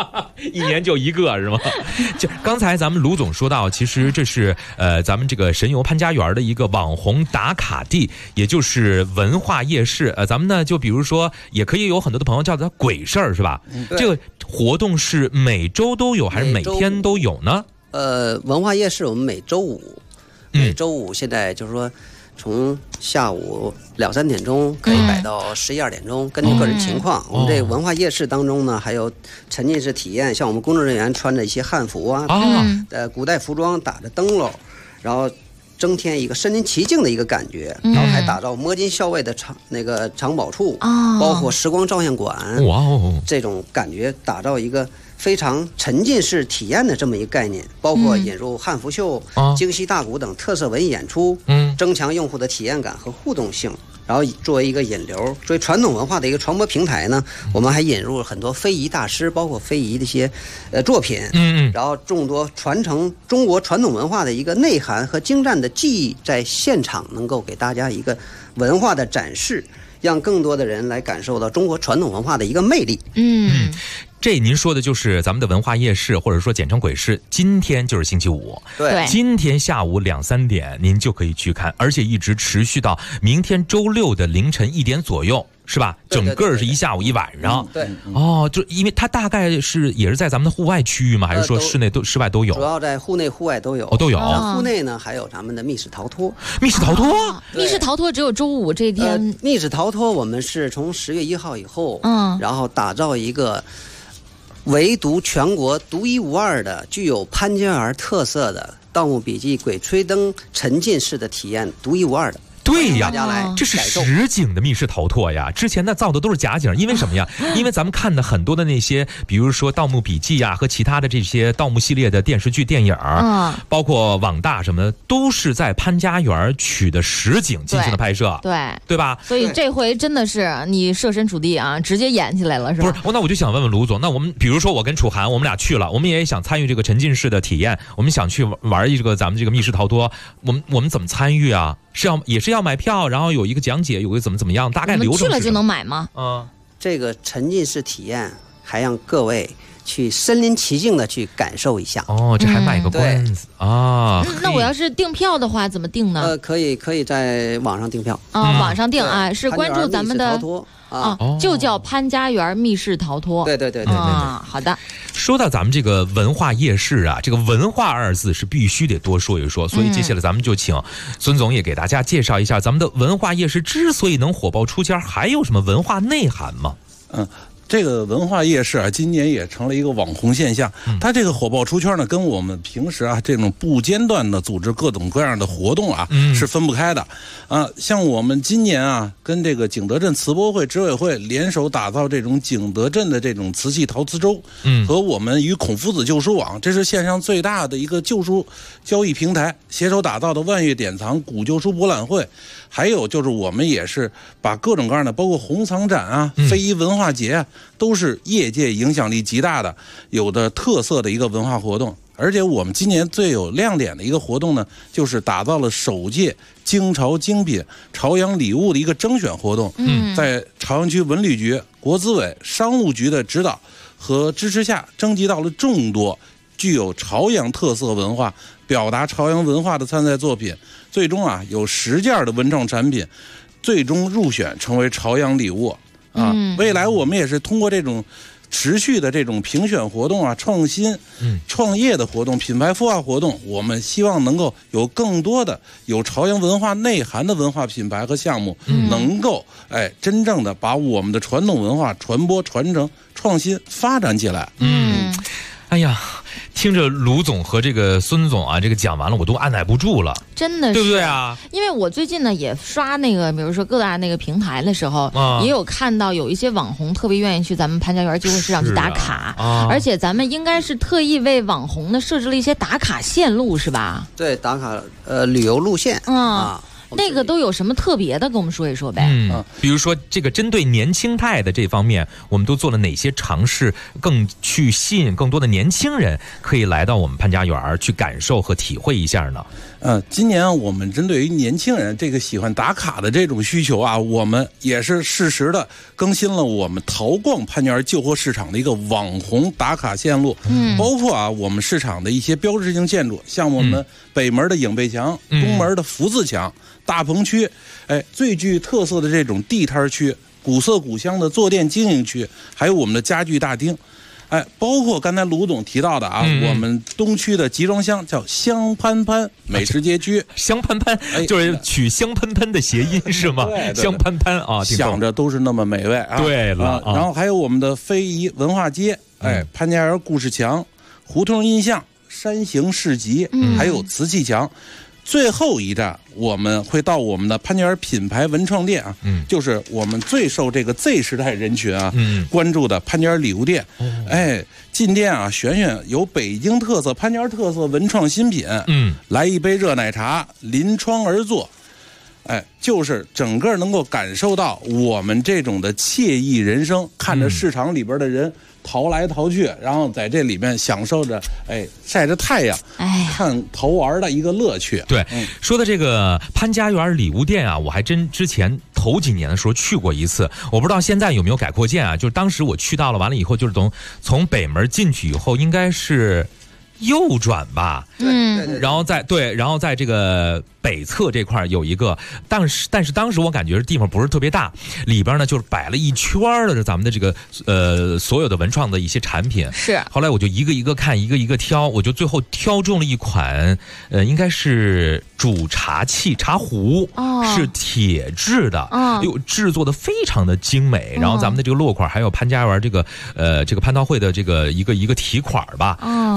S4: ，1年就1个是吗？就刚才咱们卢总说到，其实这是咱们这个神游潘家园的一个网红打卡地，也就是文化夜市。咱们呢就比如说，也可以有很多的朋友叫它鬼事儿是吧？这个活动是每周都有还是每天都有呢？
S1: 文化夜市我们每周五现在就是说，从下午2、3点钟可以摆到11、2点钟，根据个人情况。我们这个文化夜市当中呢，还有沉浸式体验，像我们工作人员穿着一些汉服古代服装，打着灯笼，然后增添一个身临其境的一个感觉，然后还打造摸金校尉的藏宝处，包括时光照相馆，这种感觉打造一个非常沉浸式体验的这么一个概念，包括引入汉服秀、京戏大鼓等特色文艺演出，增强用户的体验感和互动性。然后作为一个引流，作为传统文化的一个传播平台呢，我们还引入了很多非遗大师，包括非遗的一些作品，然后众多传承中国传统文化的一个内涵和精湛的技艺，在现场能够给大家一个文化的展示，让更多的人来感受到中国传统文化的一个魅力。
S4: 这您说的就是咱们的文化夜市，或者说简称鬼市。今天就是星期五，
S1: 对，
S4: 今天下午2、3点您就可以去看，而且一直持续到明天周六的凌晨1点左右，是吧？整个是一下午一晚上。
S1: 对，
S4: 就因为它大概也是在咱们的户外区域吗？还是说室外都有？
S1: 主要在户内户外都有。
S4: 都有。
S1: 户内呢还有咱们的密室逃脱。
S7: 密室逃脱只有周五这天。
S1: 密室逃脱我们是从10月1号以后，然后打造一个唯独全国独一无二的、具有潘家园特色的《盗墓笔记》《鬼吹灯》沉浸式的体验，独一无二的。
S4: 对对呀，
S1: 大家来
S4: 这是实景的密室逃脱呀。之前呢造的都是假景，因为什么呀？因为咱们看的很多的那些，比如说《盗墓笔记》呀和其他的这些盗墓系列的电视剧、电影，包括网大什么的，都是在潘家园取的实景进行的拍摄，对吧？
S7: 所以这回真的是你设身处地啊，直接演起来了，是吧？
S4: 不是，那我就想问问卢总，那我们比如说我跟楚涵，我们俩去了，我们也想参与这个沉浸式的体验，我们想去玩这个咱们这个密室逃脱，我们怎么参与啊？也是要买票，然后有一个讲解，有个怎么样，大概流程是什么？
S7: 我们去了就能买吗？
S1: 这个沉浸式体验还让各位去身临其境的去感受一下。
S4: 这还卖个关子啊！
S7: 那我要是订票的话，怎么订呢？
S1: 可以在网上订票
S7: 网上订啊，是关注咱们的就叫潘家园密室逃脱。
S1: 对，
S7: 好的。
S4: 说到咱们这个文化夜市啊，这个文化二字是必须得多说一说，所以接下来咱们就请孙总也给大家介绍一下咱们的文化夜市之所以能火爆出圈，还有什么文化内涵吗？
S13: 这个文化夜市啊，今年也成了一个网红现象。它这个火爆出圈呢，跟我们平时啊这种不间断的组织各种各样的活动啊，是分不开的。像我们今年啊，跟这个景德镇瓷博会执委会联手打造这种景德镇的这种瓷器陶瓷周，和我们与孔夫子旧书网，这是线上最大的一个旧书交易平台，携手打造的万悦典藏古旧书博览会。还有就是我们也是把各种各样的，包括红藏展啊、非遗文化节啊，都是业界影响力极大的、有的特色的一个文化活动。而且我们今年最有亮点的一个活动呢，就是打造了首届京朝精品朝阳礼物的一个征选活动。在朝阳区文旅局、国资委、商务局的指导和支持下，征集到了众多具有朝阳特色文化、表达朝阳文化的参赛作品，最终啊有10件的文创产品最终入选成为朝阳礼物啊。未来我们也是通过这种持续的这种评选活动啊、创新、创业的活动、品牌孵化活动，我们希望能够有更多的有朝阳文化内涵的文化品牌和项目，能够真正的把我们的传统文化传播、传承、创新发展起来。
S4: 哎呀，听着卢总和这个孙总啊，这个讲完了，我都按耐不住了，
S7: 真的是，
S4: 对不对啊？
S7: 因为我最近呢也刷那个，比如说各大那个平台的时候，也有看到有一些网红特别愿意去咱们潘家园旧货市场去打卡，而且咱们应该是特意为网红呢设置了一些打卡线路，是吧？
S1: 对，打卡旅游路线
S7: 那个都有什么特别的，跟我们说一说呗。
S4: 比如说这个针对年轻态的这方面，我们都做了哪些尝试，更去吸引更多的年轻人可以来到我们潘家园去感受和体会一下呢？
S13: 今年我们针对于年轻人这个喜欢打卡的这种需求啊，我们也是适时的更新了我们淘逛潘家园旧货市场的一个网红打卡线路，包括啊我们市场的一些标志性建筑，像我们北门的影背墙、东门的福字墙、大棚区，最具特色的这种地摊区、古色古香的坐店经营区，还有我们的家具大厅。包括刚才卢总提到的啊，我们东区的集装箱叫香喷喷美食街区，
S4: 香喷喷就是取香喷喷的谐音是吗？香喷喷啊，
S13: 想着都是那么美味啊。
S4: 对了，
S13: 然后还有我们的非遗文化街，潘家园故事墙、胡同印象、山形市集，还有瓷器墙。最后一站我们会到我们的潘家园品牌文创店啊，就是我们最受这个 Z 时代人群啊关注的潘家园礼物店。进店啊，选有北京特色、潘家园特色文创新品，来一杯热奶茶，临窗而坐。就是整个能够感受到我们这种的惬意人生，看着市场里边的人淘来淘去，然后在这里面享受着晒着太阳看淘玩的一个乐趣。
S4: 对，说的这个潘家园礼物店啊，我还真之前头几年的时候去过一次，我不知道现在有没有改扩建啊。就是当时我去到了，完了以后就是从北门进去以后，应该是右转吧，然后在这个北侧这块有一个，但是当时我感觉地方不是特别大，里边呢就是摆了一圈的咱们的这个所有的文创的一些产品。
S7: 是，
S4: 后来我就一个一个看，一个一个挑，我就最后挑中了一款，应该是煮茶器茶壶，是铁制的，制作的非常的精美。然后咱们的这个落款还有潘家园这个蟠桃会的这个一个题款吧，反正我就觉得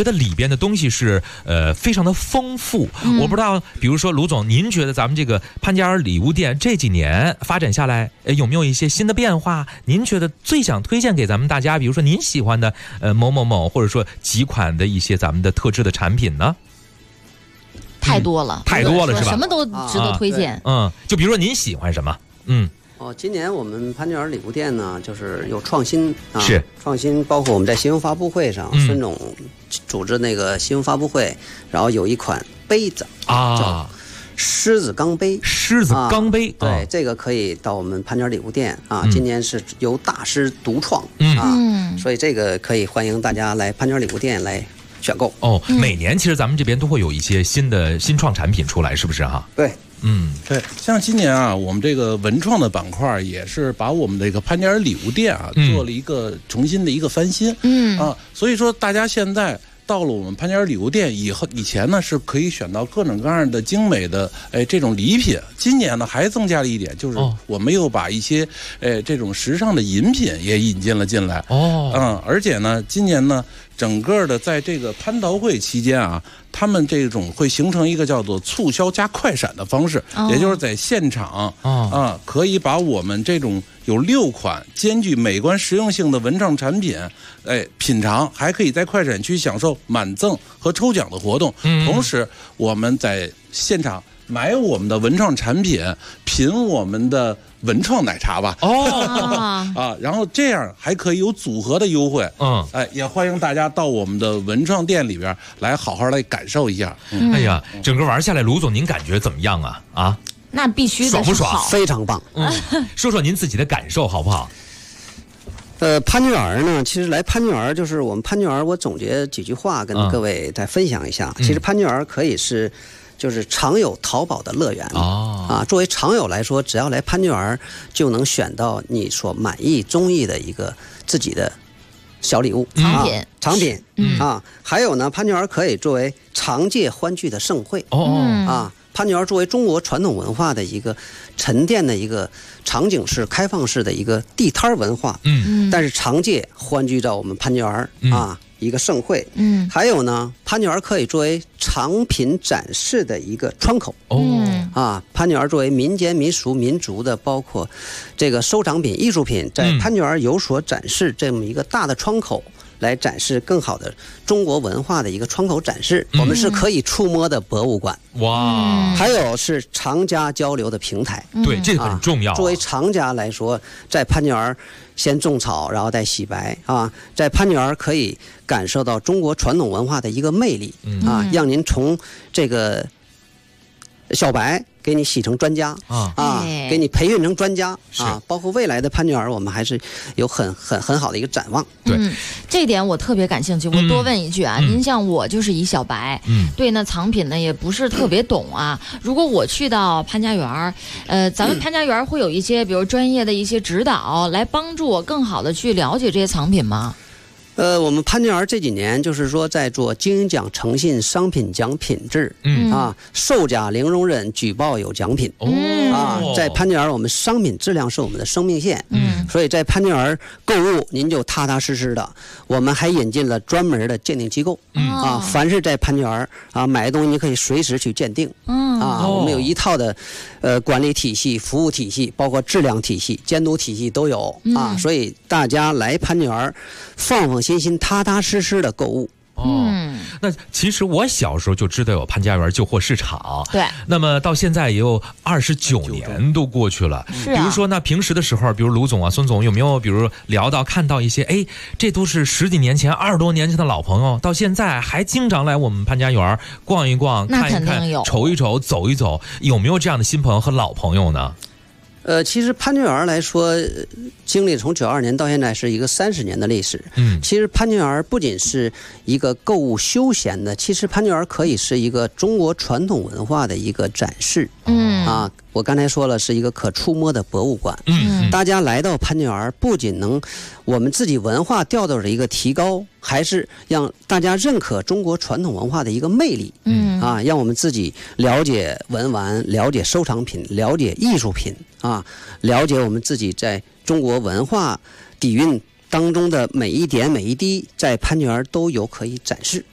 S4: 得里边的东西是非常的丰富。我不知道，比如说卢总，您觉得咱们这个潘家园礼物店这几年发展下来，有没有一些新的变化？您觉得最想推荐给咱们大家，比如说您喜欢的某某某，或者说几款的一些咱们的特制的产品呢？
S7: 太多了，
S4: 太多了是吧？
S7: 什么都值得推荐。
S4: 就比如说您喜欢什么？
S1: 今年我们潘家园礼物店呢，就是有创新啊，
S4: 是
S1: 创新，包括我们在新闻发布会上，孙总组织那个新闻发布会，然后有一款杯子叫狮子钢杯，
S4: 狮子钢杯，
S1: 对，这个可以到我们潘家园礼物店啊，今年是由大师独创所以这个可以欢迎大家来潘家园礼物店来选购。
S4: 每年其实咱们这边都会有一些新创产品出来，是不是哈？
S1: 对。
S13: 对，像今年啊，我们这个文创的板块也是把我们这个潘家园礼物店啊做了一个重新的一个翻新，所以说大家现在到了我们潘家园礼物店以前呢是可以选到各种各样的精美的这种礼品，今年呢还增加了一点，就是我们又把一些这种时尚的饮品也引进了进来。而且呢，今年呢整个的在这个蟠桃会期间啊，他们这种会形成一个叫做促销加快闪的方式，也就是在现场可以把我们这种有6款兼具美观实用性的文创产品，品尝，还可以在快闪区享受满赠和抽奖的活动。同时，我们在现场买我们的文创产品，品我们的文创奶茶吧。然后这样还可以有组合的优惠。也欢迎大家到我们的文创店里边来好好来感受一下。
S4: 哎呀，整个玩下来，卢总您感觉怎么样啊？
S7: 那必须的，
S4: 爽不爽？
S1: 非常棒。
S4: 说说您自己的感受好不好？
S1: 潘家园呢，其实来潘家园就是我们潘家园，我总结几句话跟各位再分享一下。其实潘家园可以是就是常有淘宝的乐园作为常有来说，只要来潘家园就能选到你所满意中意的一个自己的小礼物藏品还有呢，潘家园可以作为常界欢聚的盛会潘家园作为中国传统文化的一个沉淀的一个场景式、开放式的一个地摊文化，但是常界欢聚到我们潘家园一个盛会，还有呢，潘家园可以作为藏品展示的一个窗口，潘家园作为民间民俗民族的，包括这个收藏品、艺术品，在潘家园有所展示，这么一个大的窗口。来展示更好的中国文化的一个窗口展示，我们是可以触摸的博物馆。还有是藏家交流的平台。
S4: 对，这个很重要。
S1: 作为藏家来说，在潘家园先种草，然后再洗白在潘家园可以感受到中国传统文化的一个魅力让您从这个小白给你洗成专家给你培训成专家包括未来的潘家园，我们还是有很好的一个展望。
S4: 对，
S7: 这一点我特别感兴趣。我多问一句您像我就是一小白，对那藏品呢也不是特别懂如果我去到潘家园，咱们潘家园会有一些比如专业的一些指导来帮助我更好的去了解这些藏品吗？
S1: 我们潘家园这几年就是说在做经营奖诚信、商品奖品质，售假零容忍，举报有奖品，在潘家园我们商品质量是我们的生命线，所以在潘家园购物您就踏踏实实的。我们还引进了专门的鉴定机构，凡是在潘家园买的东西你可以随时去鉴定，我们有一套的管理体系、服务体系，包括质量体系、监督体系都有所以大家来潘家园放心心、踏踏实实的购物。
S4: 那其实我小时候就知道有潘家园旧货市场，
S7: 对。
S4: 那么到现在也有29年都过去了，比如说那平时的时候，比如卢总孙总有没有比如聊到看到一些这都是10几年前、20多年前的老朋友，到现在还经常来我们潘家园逛一逛、看一看、瞅一瞅、走一走，有没有这样的新朋友和老朋友呢？
S1: 其实潘家园来说，经历从92年到现在是一个30年的历史。其实潘家园不仅是一个购物休闲的，其实潘家园可以是一个中国传统文化的一个展示。我刚才说了，是一个可触摸的博物馆。大家来到潘家园，不仅能我们自己文化调度的一个提高，还是让大家认可中国传统文化的一个魅力。让我们自己了解文玩，了解收藏品，了解艺术品了解我们自己在中国文化底蕴当中的每一点每一滴，在潘家园都有可以展示。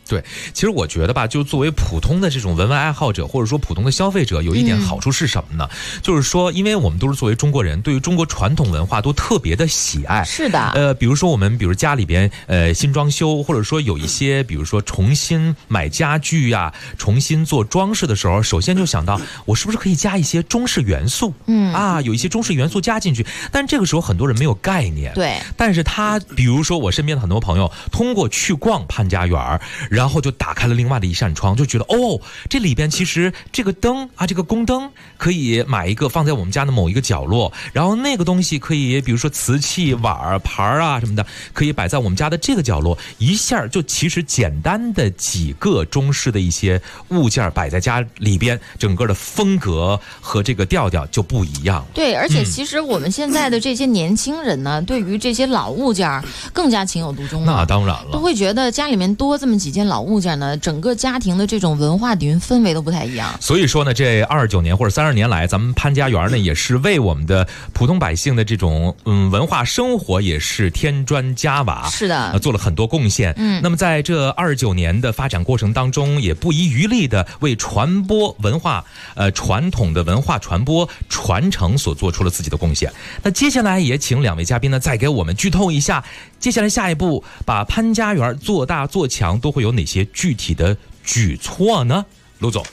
S4: 对，其实我觉得吧，就作为普通的这种文玩爱好者，或者说普通的消费者，有一点好处是什么呢？就是说，因为我们都是作为中国人，对于中国传统文化都特别的喜爱。
S7: 是的。
S4: 比如说我们，比如家里边新装修，或者说有一些，比如说重新买家具呀、重新做装饰的时候，首先就想到我是不是可以加一些中式元素？有一些中式元素加进去。但这个时候很多人没有概念。
S7: 对。
S4: 但是比如说我身边的很多朋友，通过去逛潘家园，然后就打开了另外的一扇窗，就觉得这里边其实这个灯啊，这个宫灯可以买一个放在我们家的某一个角落，然后那个东西可以，比如说瓷器碗盘啊什么的，可以摆在我们家的这个角落，一下就其实简单的几个中式的一些物件摆在家里边，整个的风格和这个调调就不一样了。
S7: 对，而且其实我们现在的这些年轻人呢，对于这些老物件更加情有独钟了。
S4: 那当然了，
S7: 都会觉得家里面多这么几件老物件呢，整个家庭的这种文化底蕴氛围都不太一样。
S4: 所以说呢，这29年或者30年来，咱们潘家园呢也是为我们的普通百姓的这种文化生活也是添砖加瓦，
S7: 是的，
S4: 做了很多贡献。那么在这29年的发展过程当中，也不遗余力的为传播文化传统的文化传播传承所做出了自己的贡献。那接下来也请两位嘉宾呢再给我们剧透一下，接下来下一步把潘家园做大做强都会有哪些具体的举措呢？卢总。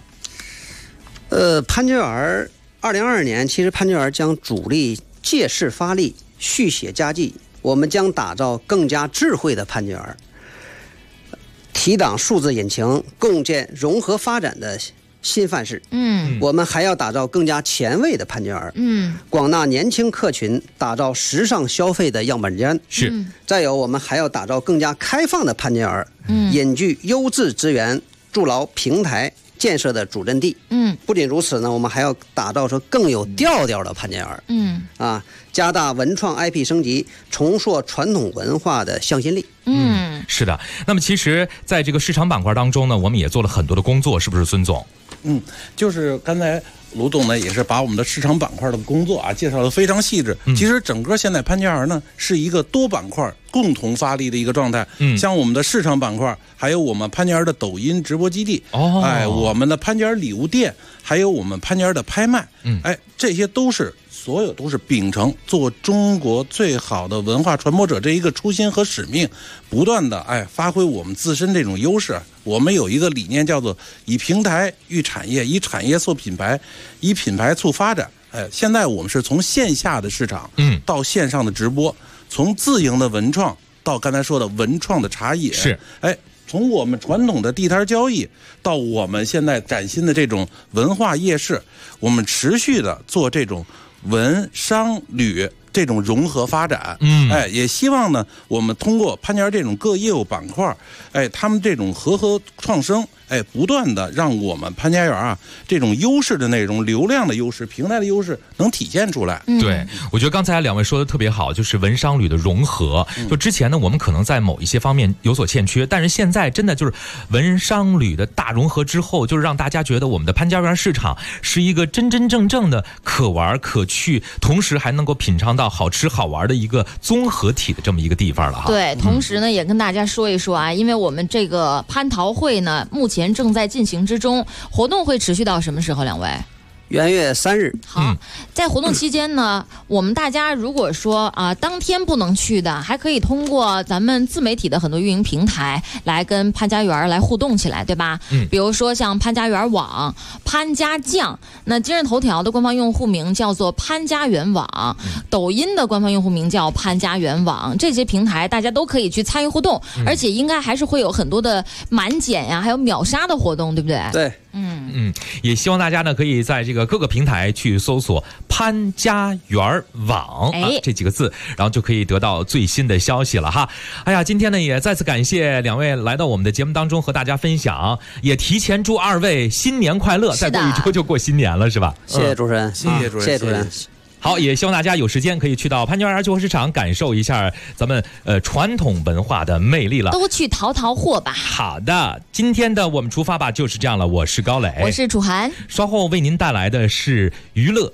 S1: 潘家园2022年，其实潘家园将主力借势发力，续写佳绩。我们将打造更加智慧的潘家园，提档数字引擎，共建融合发展的新范式。我们还要打造更加前卫的潘家园。广纳年轻客群，打造时尚消费的样板间。
S4: 是。
S1: 再有，我们还要打造更加开放的潘家园，引聚优质资源，筑牢平台建设的主阵地。不仅如此呢，我们还要打造出更有调调的潘家园。加大文创 IP 升级，重塑传统文化的向心力。
S4: 是的。那么其实在这个市场板块当中呢，我们也做了很多的工作，是不是孙总？
S13: 就是刚才卢总呢也是把我们的市场板块的工作介绍得非常细致。其实整个现在潘家园呢是一个多板块共同发力的一个状态。像我们的市场板块，还有我们潘家园的抖音直播基地，我们的潘家园礼物店，还有我们潘家园的拍卖，这些所有都是秉承做中国最好的文化传播者这一个初心和使命，不断的发挥我们自身这种优势。我们有一个理念叫做以平台育产业，以产业促品牌，以品牌促发展。现在我们是从线下的市场到线上的直播，从自营的文创到刚才说的文创的茶叶，
S4: 是
S13: 从我们传统的地摊交易到我们现在崭新的这种文化夜市，我们持续的做这种文商旅这种融合发展。也希望呢我们通过潘家园这种各业务板块，他们这种和创生，不断的让我们潘家园这种优势的内容、流量的优势、平台的优势能体现出来。
S4: 对，我觉得刚才两位说的特别好，就是文商旅的融合。就之前呢我们可能在某一些方面有所欠缺，但是现在真的就是文商旅的大融合之后，就是让大家觉得我们的潘家园市场是一个真真正正的可玩可去，同时还能够品尝到好吃好玩的一个综合体的这么一个地方了哈。
S7: 对，同时呢也跟大家说一说因为我们这个蟠桃会呢目前正在进行之中，活动会持续到什么时候？两位？
S1: 元月3日。
S7: 好，在活动期间呢，我们大家如果说当天不能去的，还可以通过咱们自媒体的很多运营平台来跟潘家园来互动起来，对吧？比如说像潘家园网、潘家酱，那今日头条的官方用户名叫做潘家园网，抖音的官方用户名叫潘家园网，这些平台大家都可以去参与互动，而且应该还是会有很多的满减呀，还有秒杀的活动，对不对？
S1: 对。
S4: 也希望大家呢可以在这个各个平台去搜索潘家园网这几个字，然后就可以得到最新的消息了哈。今天呢也再次感谢两位来到我们的节目当中和大家分享，也提前祝二位新年快乐，再过一周就过新年了是吧？
S1: 谢谢主持人，
S13: 谢谢主持人。
S4: 好，也希望大家有时间可以去到潘家园旧货市场感受一下咱们传统文化的魅力了，
S7: 都去淘货吧。
S4: 好的，今天的我们出发吧就是这样了，我是高磊，
S7: 我是楚涵，
S4: 稍后为您带来的是娱乐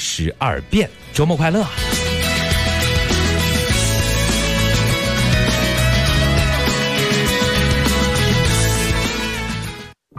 S4: 72变，周末快乐。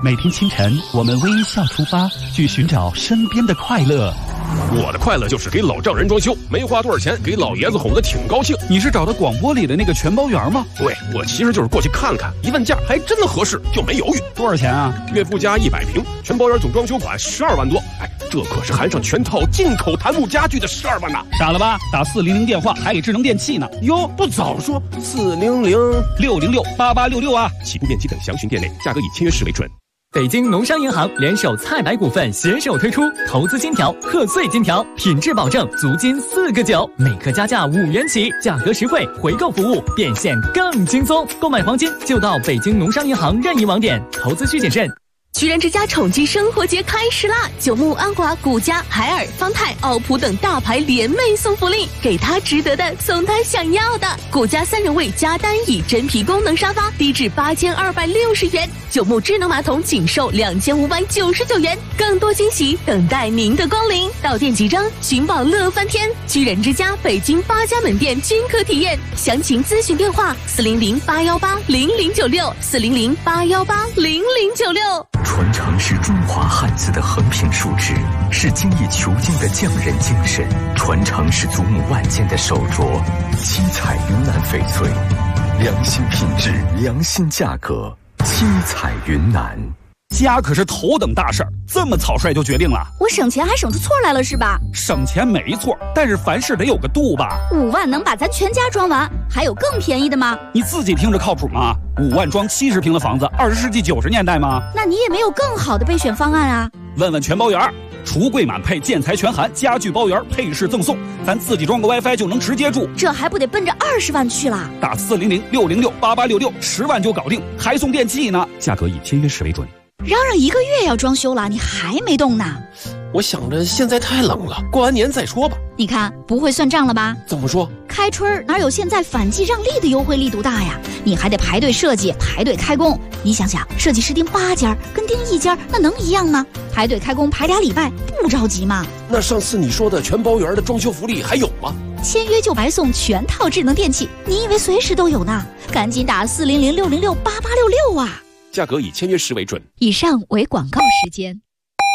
S15: 每天清晨，我们微笑出发，去寻找身边的快乐。
S18: 我的快乐就是给老丈人装修，没花多少钱，给老爷子哄得挺高兴。
S15: 你是找的广播里的那个全包员吗？
S18: 对，我其实就是过去看看，一问价还真的合适，就没犹豫。
S15: 多少钱啊？
S18: 岳父家100平，全包员总装修款12万多。哎，这可是含上全套进口檀木家具的12万呐！
S15: 傻了吧？打400电话还给智能电器呢。
S18: 哟，不早说
S15: 400-606-8866啊！
S18: 启步电机等详询店内，价格以签约时为准。
S16: 北京农商银行联手菜百股份携手推出投资金条、贺岁金条，品质保证，足金4个9，每颗加价5元起，价格实惠，回购服务变现更轻松。购买黄金就到北京农商银行任意网点，投资需谨慎。
S11: 居然之家宠姬生活节开始啦！九牧、安华、古家、海尔、方太、奥普等大牌联袂送福利，给他值得的，送他想要的。古家3人位加单椅真皮功能沙发低至8260元，九牧智能马桶仅售2599元，更多惊喜等待您的光临。到店即蒸，寻宝乐翻天！居然之家北京8家门店均可体验，详情咨询电话400-818-0096，400-818-0096。
S17: 传承是中华汉字的横平竖直，是精益求精的匠人精神；传承是祖母万件的手镯，七彩云南翡翠，良心品质，良心价格，七彩云南。
S15: 家可是头等大事儿，这么草率就决定了？
S2: 我省钱还省出错来了是吧？
S15: 省钱没错，但是凡事得有个度吧。
S2: 5万能把咱全家装完，还有更便宜的吗？
S15: 你自己听着靠谱吗？5万装70平的房子，20世纪90年代吗？
S2: 那你也没有更好的备选方案啊？
S15: 问问全包员，橱柜满配，建材全含，家具包圆，配饰赠送，咱自己装个 WiFi 就能直接住，
S2: 这还不得奔着20万去啦？
S15: 打400-606-8866，10万就搞定，还送电器呢，价格以签约时为准。
S2: 嚷嚷1个月要装修了，你还没动呢？
S18: 我想着现在太冷了，过完年再说吧。
S2: 你看不会算账了吧？
S18: 怎么说？
S2: 开春哪有现在反季让利的优惠力度大呀？你还得排队设计，排队开工。你想想，设计师盯8家跟盯1家，那能一样吗？排队开工排2礼拜，不着急吗？
S18: 那上次你说的全包圆的装修福利还有吗？
S2: 签约就白送全套智能电器，你以为随时都有呢？赶紧打400-606-8866啊！
S18: 价格以签约时为准。
S2: 以上为广告时间。